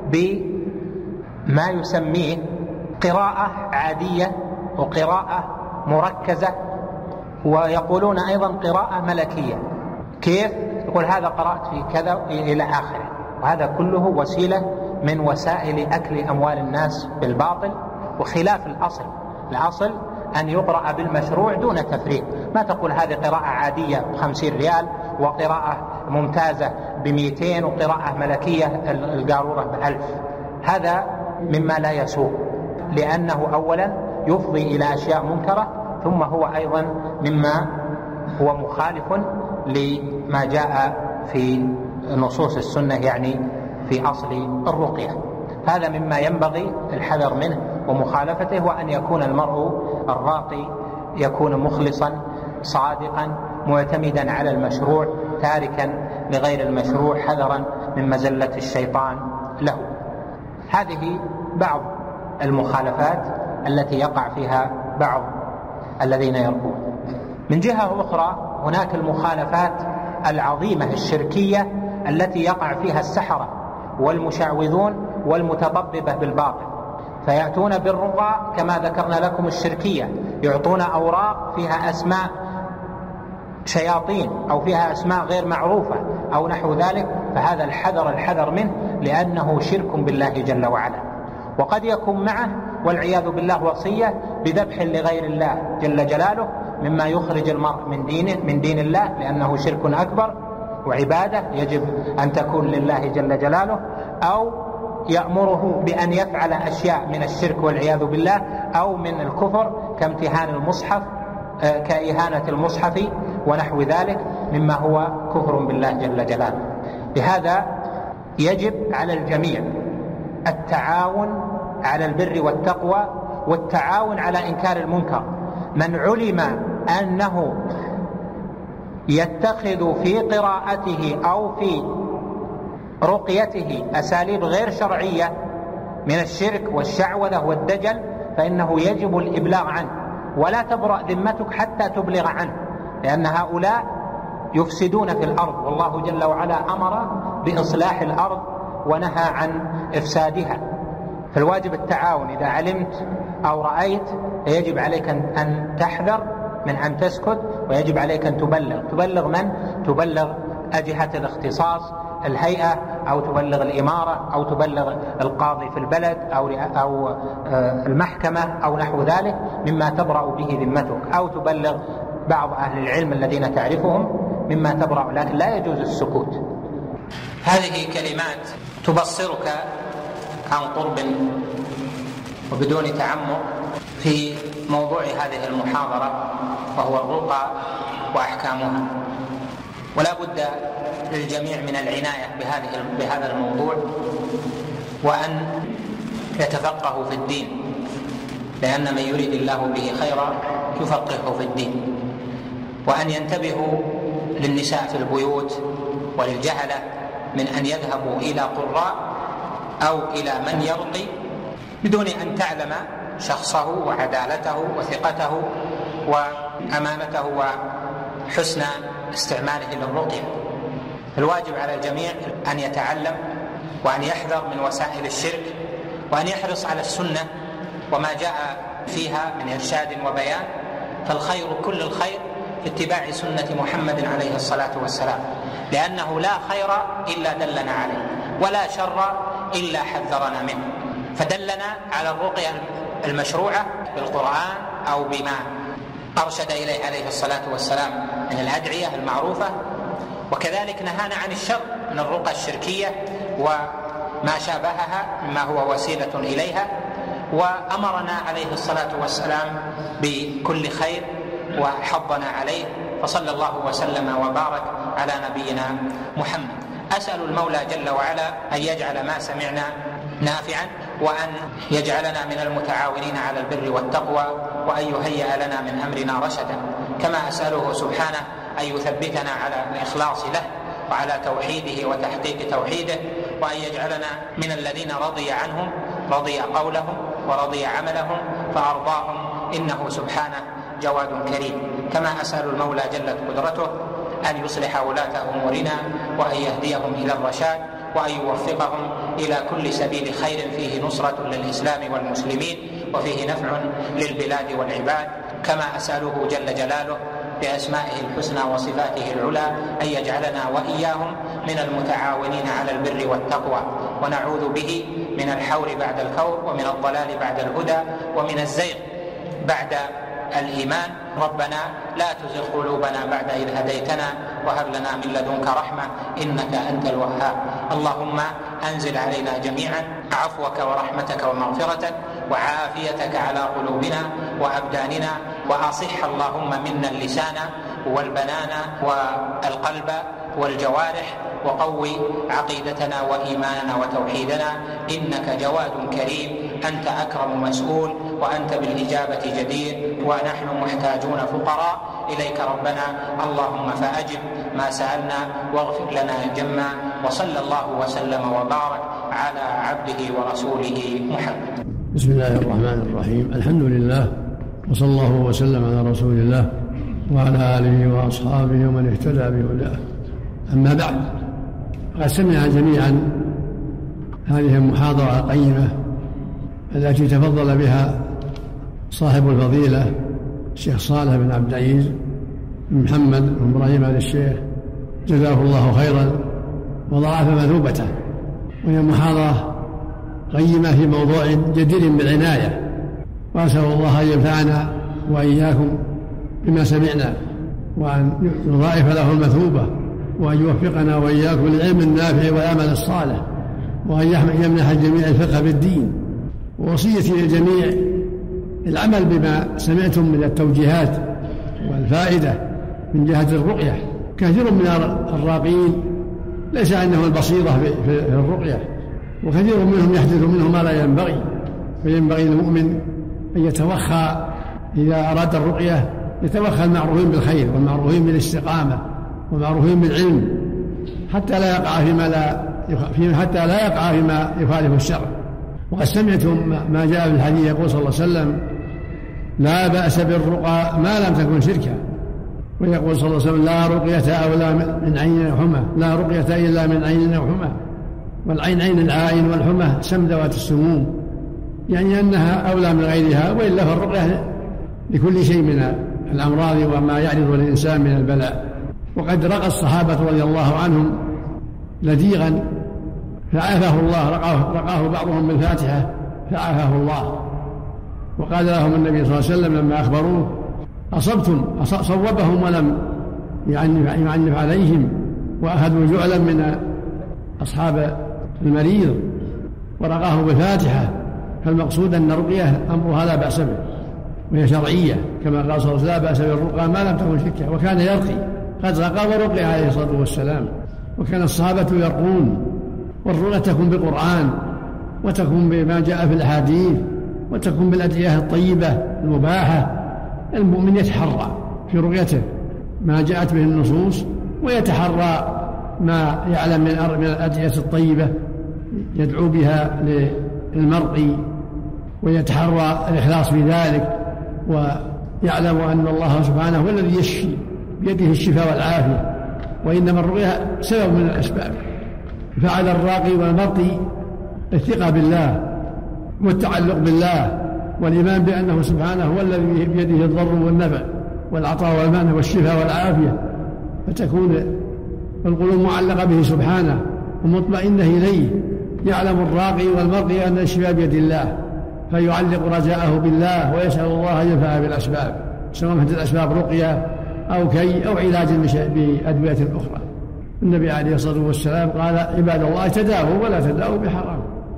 Speaker 2: بما يسميه قراءة عادية وقراءة مركزة، ويقولون أيضا قراءة ملكية. كيف؟ يقول هذا قرأت في كذا إلى آخره. وهذا كله وسيلة من وسائل أكل أموال الناس بالباطل، وخلاف الأصل. الأصل أن يقرأ بالمشروع دون تفريط. ما تقول هذه قراءة عادية بخمسين ريال، وقراءة ممتازة بمئتين، وقراءة ملكية القارورة بألف. هذا مما لا يسوق، لأنه أولا يفضي إلى أشياء منكرة، ثم هو أيضا مما هو مخالف لما جاء في نصوص السنة، يعني في أصل الرقية. هذا مما ينبغي الحذر منه ومخالفته، وأن يكون المرء الراقي يكون مخلصا صادقا معتمدا على المشروع، تاركا لغير المشروع حذرا من مزلة الشيطان له. هذه بعض المخالفات التي يقع فيها بعض الذين يرقون. من جهة أخرى هناك المخالفات العظيمة الشركية التي يقع فيها السحرة والمشعوذون والمتطببة بالباطل. فيأتون بالرقى كما ذكرنا لكم الشركية، يعطون أوراق فيها أسماء شياطين أو فيها أسماء غير معروفة أو نحو ذلك، فهذا الحذر الحذر منه لأنه شرك بالله جل وعلا. وقد يكون معه والعياذ بالله وصية بذبح لغير الله جل جلاله مما يخرج المرء من دينه من دين الله، لأنه شرك أكبر وعبادة يجب أن تكون لله جل جلاله، أو يأمره بأن يفعل أشياء من الشرك والعياذ بالله أو من الكفر كامتهان المصحف كإهانة المصحف ونحو ذلك مما هو كفر بالله جل جلاله. لهذا يجب على الجميع التعاون على البر والتقوى والتعاون على إنكار المنكر. من علم أنه يتخذ في قراءته أو في رقيته أساليب غير شرعية من الشرك والشعوذة والدجل فإنه يجب الإبلاغ عنه، ولا تبرأ ذمتك حتى تبلغ عنه، لأن هؤلاء يفسدون في الأرض، والله جل وعلا أمر بإصلاح الأرض ونهى عن إفسادها. فالواجب التعاون. إذا علمت أو رأيت يجب عليك أن تحذر من أن تسكت، ويجب عليك أن تبلغ. تبلغ من؟ تبلغ أجهة الاختصاص، الهيئة، أو تبلغ الإمارة، أو تبلغ القاضي في البلد، أو أو المحكمة أو نحو ذلك مما تبرأ به ذمتك، أو تبلغ بعض أهل العلم الذين تعرفهم مما تبرأ، لكن لا يجوز السكوت. هذه كلمات تبصرك عن قرب وبدون تعمق في موضوع هذه المحاضرة، وهو الرقى وأحكامها. ولا بد للجميع من العناية بهذه بهذا الموضوع، وأن يتفقهوا في الدين، لأن من يريد الله به خيرا يفقهه في الدين. وأن ينتبهوا للنساء في البيوت وللجهلة من أن يذهبوا إلى قراء أو إلى من يرقي بدون أن تعلم شخصه وعدالته وثقته وأمانته وحسن استعماله للرقية. الواجب على الجميع أن يتعلم وأن يحذر من وسائل الشرك، وأن يحرص على السنة وما جاء فيها من إرشاد وبيان. فالخير كل الخير في اتباع سنة محمد عليه الصلاة والسلام، لأنه لا خير إلا دلنا عليه، ولا شر إلا حذرنا منه. فدلنا على الرقية المشروعة بالقرآن أو بما أرشد إليه عليه الصلاة والسلام من الأدعية المعروفة، وكذلك نهانا عن الشر من الرقى الشركية وما شابهها مما هو وسيلة إليها، وأمرنا عليه الصلاة والسلام بكل خير وحضنا عليه. فصلى الله وسلم وبارك على نبينا محمد. أسأل المولى جل وعلا أن يجعل ما سمعنا نافعا، وأن يجعلنا من المتعاونين على البر والتقوى، وأن يهيئ لنا من أمرنا رشدا. كما أسأله سبحانه أن يثبتنا على الإخلاص له وعلى توحيده وتحقيق توحيده، وأن يجعلنا من الذين رضي عنهم رضي قولهم ورضي عملهم فأرضاهم، إنه سبحانه جواد كريم. كما أسأل المولى جلت قدرته أن يصلح ولاة أمورنا، وأن يهديهم إلى الرشاد، وأن يوفقهم إلى كل سبيل خير فيه نصرة للإسلام والمسلمين، وفيه نفع للبلاد والعباد. كما أسأله جل جلاله بأسمائه الحسنى وصفاته العلى أن يجعلنا وإياهم من المتعاونين على البر والتقوى، ونعوذ به من الحور بعد الكور، ومن الضلال بعد الهدى، ومن الزيغ بعد الإيمان. ربنا لا تزغ قلوبنا بعد إذ هديتنا، وهب لنا من لدنك رحمة إنك أنت الوهاب. اللهم أنزل علينا جميعا عفوك ورحمتك ومغفرتك وعافيتك على قلوبنا وأبداننا، وأصح اللهم منا اللسان والبنان والقلب والجوارح، وقوي عقيدتنا وإيماننا وتوحيدنا، إنك جواد كريم، أنت أكرم مسؤول، وأنت بالإجابة جدير، ونحن محتاجون فقراء إليك ربنا. اللهم فأجب ما سألنا واغفر لنا جما، وصلى الله وسلم وبارك على عبده ورسوله محمد.
Speaker 3: بسم الله الرحمن الرحيم. الحمد لله، وصلى الله وسلم على رسول الله وعلى آله وأصحابه ومن اهتدى بهداه. أما بعد، قد سمع جميعا هذه المحاضرة القيمة التي تفضل بها صاحب الفضيلة الشيخ صالح بن عبد العزيز بن محمد بن إبراهيم آل الشيخ جزاه الله خيرا وضاعف مثوبته، وهي محاضرة قيمة في موضوع جدير بالعناية، وأسأل الله أن ينفعنا وإياكم بما سمعنا، وأن يضاعف له المثوبة، وأن يوفقنا وإياكم للعلم النافع والعمل الصالح، وأن يمنح الجميع الفقه بالدين. ووصيتي للجميع العمل بما سمعتم من التوجيهات والفائدة من جهة الرقية. كثير من الراقين ليس عنده البصيرة في الرقية، وكثير منهم يحدث منه ما لا ينبغي، فينبغي للمؤمن أن يتوخى إذا أراد الرقية، يتوخى المعروفين بالخير والمعروفين بالاستقامة والمعروفين بالعلم، حتى لا يقع فيما لا حتى لا يقع فيما يخالف الشرع. وقد سمعتم ما جاء في الحديث يقول صلى الله عليه وسلم: لا بأس بالرقى ما لم تكن شركا. ويقول صلى الله عليه وسلم: لا رقية أولى من عين أو حمى، لا رقية إلا من عين أو حمى، والعين عين العائن والحمى سم ذوات السموم، يعني أنها أولى من غيرها، وإلا فالرقية لكل شيء من الأمراض وما يعرض للإنسان من البلاء. وقد رقى الصحابة رضي الله عنهم لديغا فعافاه الله، رقاه, رقاه بعضهم بالفاتحة فعافاه الله. وقال لهم النبي صلى الله عليه وسلم لما أخبروه: أصبتم، صوبهم ولم يعنف عليهم، وأخذوا جعلا من أصحاب المريض ورقاه بالفاتحة. فالمقصود أن الرقية أمرها لا بأس به، وهي شرعية، كما قال صلى الله عليه وسلم: لا بأس بالرقى ما لم تكن شركا. وكان يرقي، قد رقى ورقي عليه الصلاة والسلام، وكان الصحابة يرقون. والرقية تكون بالقرآن، وتكون بما جاء في الأحاديث، وتكون بالأدعية الطيبة المباحة. المؤمن يتحرى في رقيته ما جاءت به النصوص، ويتحرى ما يعلم من الأدعية الطيبة يدعو بها للمرقي، ويتحرى الإخلاص في ذلك، ويعلم أن الله سبحانه هو الذي يشفي بيده الشفاء والعافية، وإنما الرقية سبب من الأسباب. فعلى الراقي والمرقي الثقة بالله والتعلق بالله، والإيمان بأنه سبحانه هو الذي بيده الضر والنفع والعطاء والمنع والشفاء والعافية، فتكون القلوب معلقة به سبحانه ومطمئنة إليه. يعلم الراقي والمرقي أن الشفاء بيد الله، فيعلق رجاءه بالله ويسأل الله أن ينفع بالأسباب، سواء كانت الأسباب رقية أو كي أو علاج بأدوية أخرى. النبي عليه الصلاة والسلام قال: عباد الله تداووا ولا تداووا بحرام.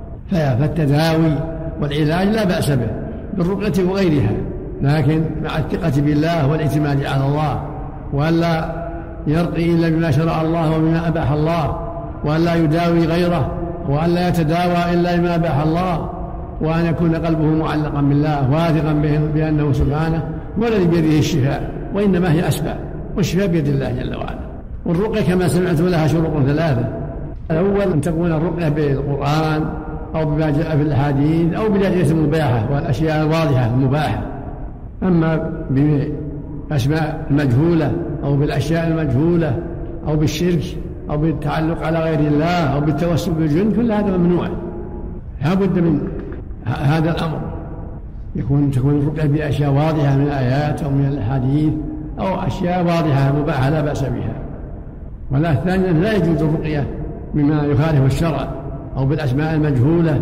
Speaker 3: فالتداوي والعلاج لا بأس به بالرقية وغيرها، لكن مع الثقة بالله والاعتماد على الله، وألا يرقي إلا بما شرع الله وبما أباح الله، وألا يداوي غيره، وألا يتداوى إلا بما أباح الله، وأن يكون قلبه معلقا بالله واثقا بأنه سبحانه هو الذي بيده الشفاء، وإنما هي أسباب، والشفاء بيد الله جل وعلا. والرقية كما سمعت لها شروط ثلاثة: الأول أن تكون الرقية بالقرآن أو بما جاء في الأحاديث أو بالأدعية المباحة والأشياء الواضحة المباحة. أما بأسماء المجهولة أو بالأشياء المجهولة أو بالشرك أو بالتعلق على غير الله أو بالتوسل بالجن، كل هذا ممنوع. لا بد من هذا الأمر، يكون تكون الرقية بأشياء واضحة من الآيات أو من الأحاديث أو أشياء واضحة مباحة لا بأس بها. ولا الثانية لا يجوز الرقية بما يخالف الشرع أو بالأسماء المجهولة.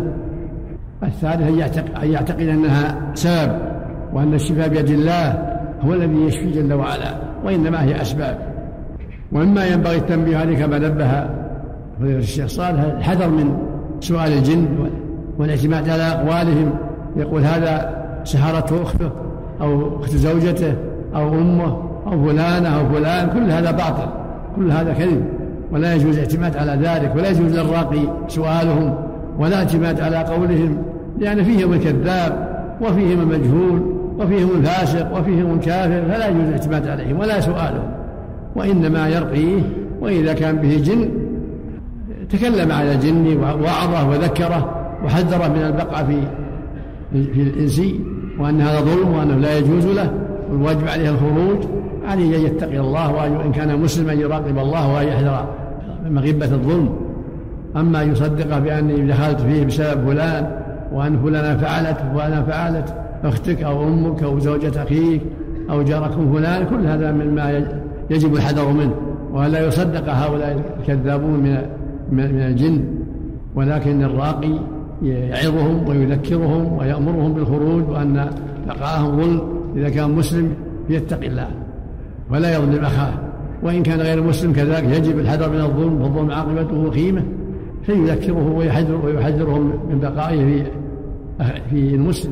Speaker 3: الثالث أن يعتقد أنها سبب، وأن الشفاء بيد الله هو الذي يشفي جل وعلا، وإنما هي أسباب. ومما ينبغي التنبيه عليه كما نبه فضيلة الشيخ صالح الحذر من سؤال الجن والاعتماد على أقوالهم، يقول هذا سحرته أخته أو أخت زوجته أو أمه أو فلانة أو فلان، كل هذا باطل، كل هذا كذب، ولا يجوز الاعتماد على ذلك، ولا يجوز للراقي سؤالهم ولا اعتماد على قولهم، لأن فيهم الكذاب وفيهم المجهول وفيهم الفاسق وفيهم الكافر، فلا يجوز الاعتماد عليهم ولا سؤالهم، وإنما يرقيه. وإذا كان به جن تكلم على الجن ووعظه وذكره وحذره من البقاء في في الإنسي، وأن هذا ظلم وأنه لا يجوز له، والواجب عليه الخروج، عليه أن يتقي الله، وإن كان مسلما يراقب الله وأن يحذر مغبة الظلم. أما يصدق بأني دخلت فيه بسبب فلان وأن فلانة فعلت وفلانة فعلت، أختك أو أمك أو زوجة أخيك أو جاركم فلان، كل هذا مما يجب الحذر منه، ولا يصدق هؤلاء الكذابون من الجن. ولكن الراقي يعظهم ويذكرهم ويأمرهم بالخروج، وأن بقاءهم ظلم. إذا كان مسلم يتقي الله ولا يظلم أخاه، وإن كان غير مسلم كذلك يجب الحذر من الظلم، فالظلم عاقبته خيمة، فيذكره ويحذر ويحذرهم من بقائه في في المسلم،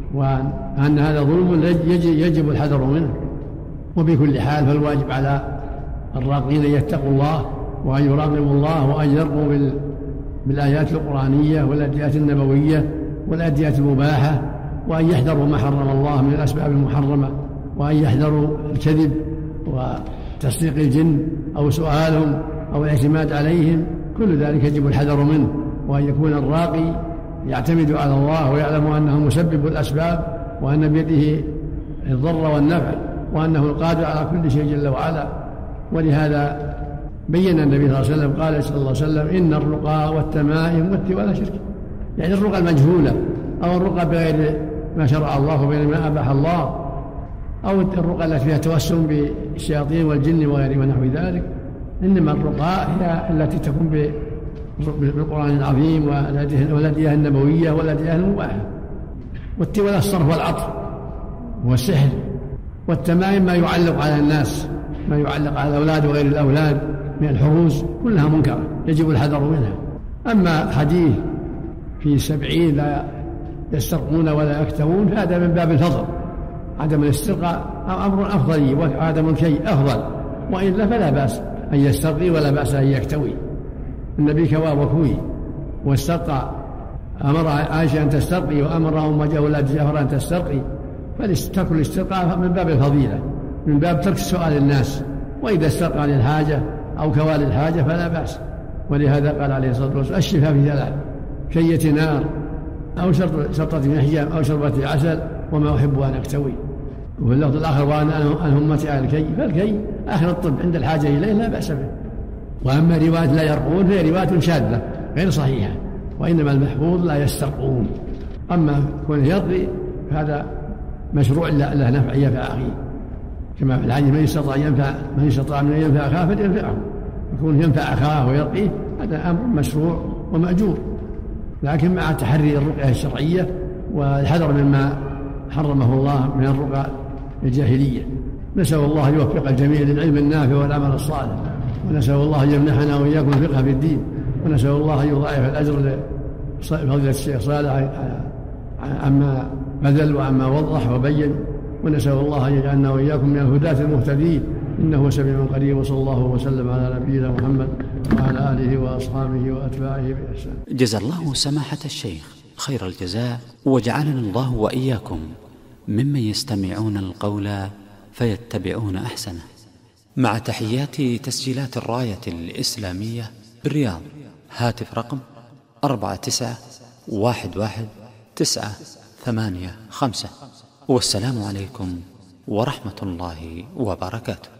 Speaker 3: وأن هذا ظلم يجب الحذر منه. وبكل حال فالواجب على الراقين أن يتقوا الله وأن يراقبوا الله وأن يرقوا بالآيات القرآنية والآيات النبوية والآيات المباحة، وأن يحذروا ما حرم الله من الأسباب المحرمة، وأن يحذروا الكذب وتصديق الجن أو سؤالهم أو الاعتماد عليهم، كل ذلك يجب الحذر منه. وأن يكون الراقي يعتمد على الله ويعلم أنه مسبب الأسباب، وأن بيده الضر والنفع، وأنه القادر على كل شيء جل وعلا. ولهذا بين النبي صلى الله عليه وسلم قال صلى الله عليه وسلم: إن الرقى والتمائم والتوالى شرك. يعني الرقى المجهولة أو الرقى بغير ما شرع الله وبين ما أباح الله، أو الرقى التي فيها توسم بالشياطين والجن وغير ونحو ذلك. إنما الرقى هي التي تكون بالقرآن العظيم والأدعية النبوية والأدعية المباحة. والتوالى الصرف والعطف والسحر. والتمائم ما يعلق على الناس، ما يعلق على الأولاد وغير الأولاد من الحروز، كلها منكرة يجب الحذر منها. أما حديث في سبعين لا يسترقون ولا يكتوون فهذا من باب الفضل، عدم الاسترقاء أمر أفضلي وعدم الكي أفضل، وإلا فلا بأس أن يسترقي ولا بأس أن يكتوي. النبي كوى وكوي واسترقى، أمر عائشة أن تسترقي وأمر أم جولاد جعفر أن تسترقي، فلترك الاسترقاء من باب الفضيلة، من باب ترك سؤال الناس. وإذا استرقى للحاجة أو كوى للحاجة فلا بأس. ولهذا قال عليه الصلاة والسلام: الشفاء في ثلاث: كية نار أو شرطة من حجام أو شربة عسل وما أحب أن أكتوي. وفي اللفظ الآخر: وأنا عن همتي على الكي. فالكي آخر الطب عند الحاجة إليه لا بأس به. وأما رواية لا يرقون فهي رواية شاذة غير صحيحة، وإنما المحفوظ لا يسترقون. أما كونه يرقي فهذا مشروع له نفع ينفع أخيه، كما في الحديث: من استطاع ينفع من استطاع من ينفع أخاه فلينفعه. يكون ينفع أخاه ويرقيه هذا أمر مشروع ومأجور، لكن مع تحري الرقية الشرعية والحذر مما حرمه الله من الرقى الجاهلية. نسأل الله يوفق الجميع للعلم النافع والعمل الصالح، ونسأل الله أن يمنحنا وإياكم الفقه في الدين، ونسأل الله أن يضاعف الأجر لفضيلة الشيخ صالح عما بذل وعما وضح وبين، ونسأل الله أن يجعلنا وإياكم من الهداة المهتدين، إنه سميع قريب. وصلى الله وسلم على نبينا محمد وعلى آله وأصحابه وأتباعه بإحسان.
Speaker 1: جزا الله سماحة الشيخ خير الجزاء، وجعلنا الله وإياكم ممن يستمعون القول فيتبعون أحسنه. مع تحيات تسجيلات الراية الإسلامية بالرياض، هاتف رقم أربعة تسعة واحد واحد تسعة ثمانية خمسة. والسلام عليكم ورحمة الله وبركاته.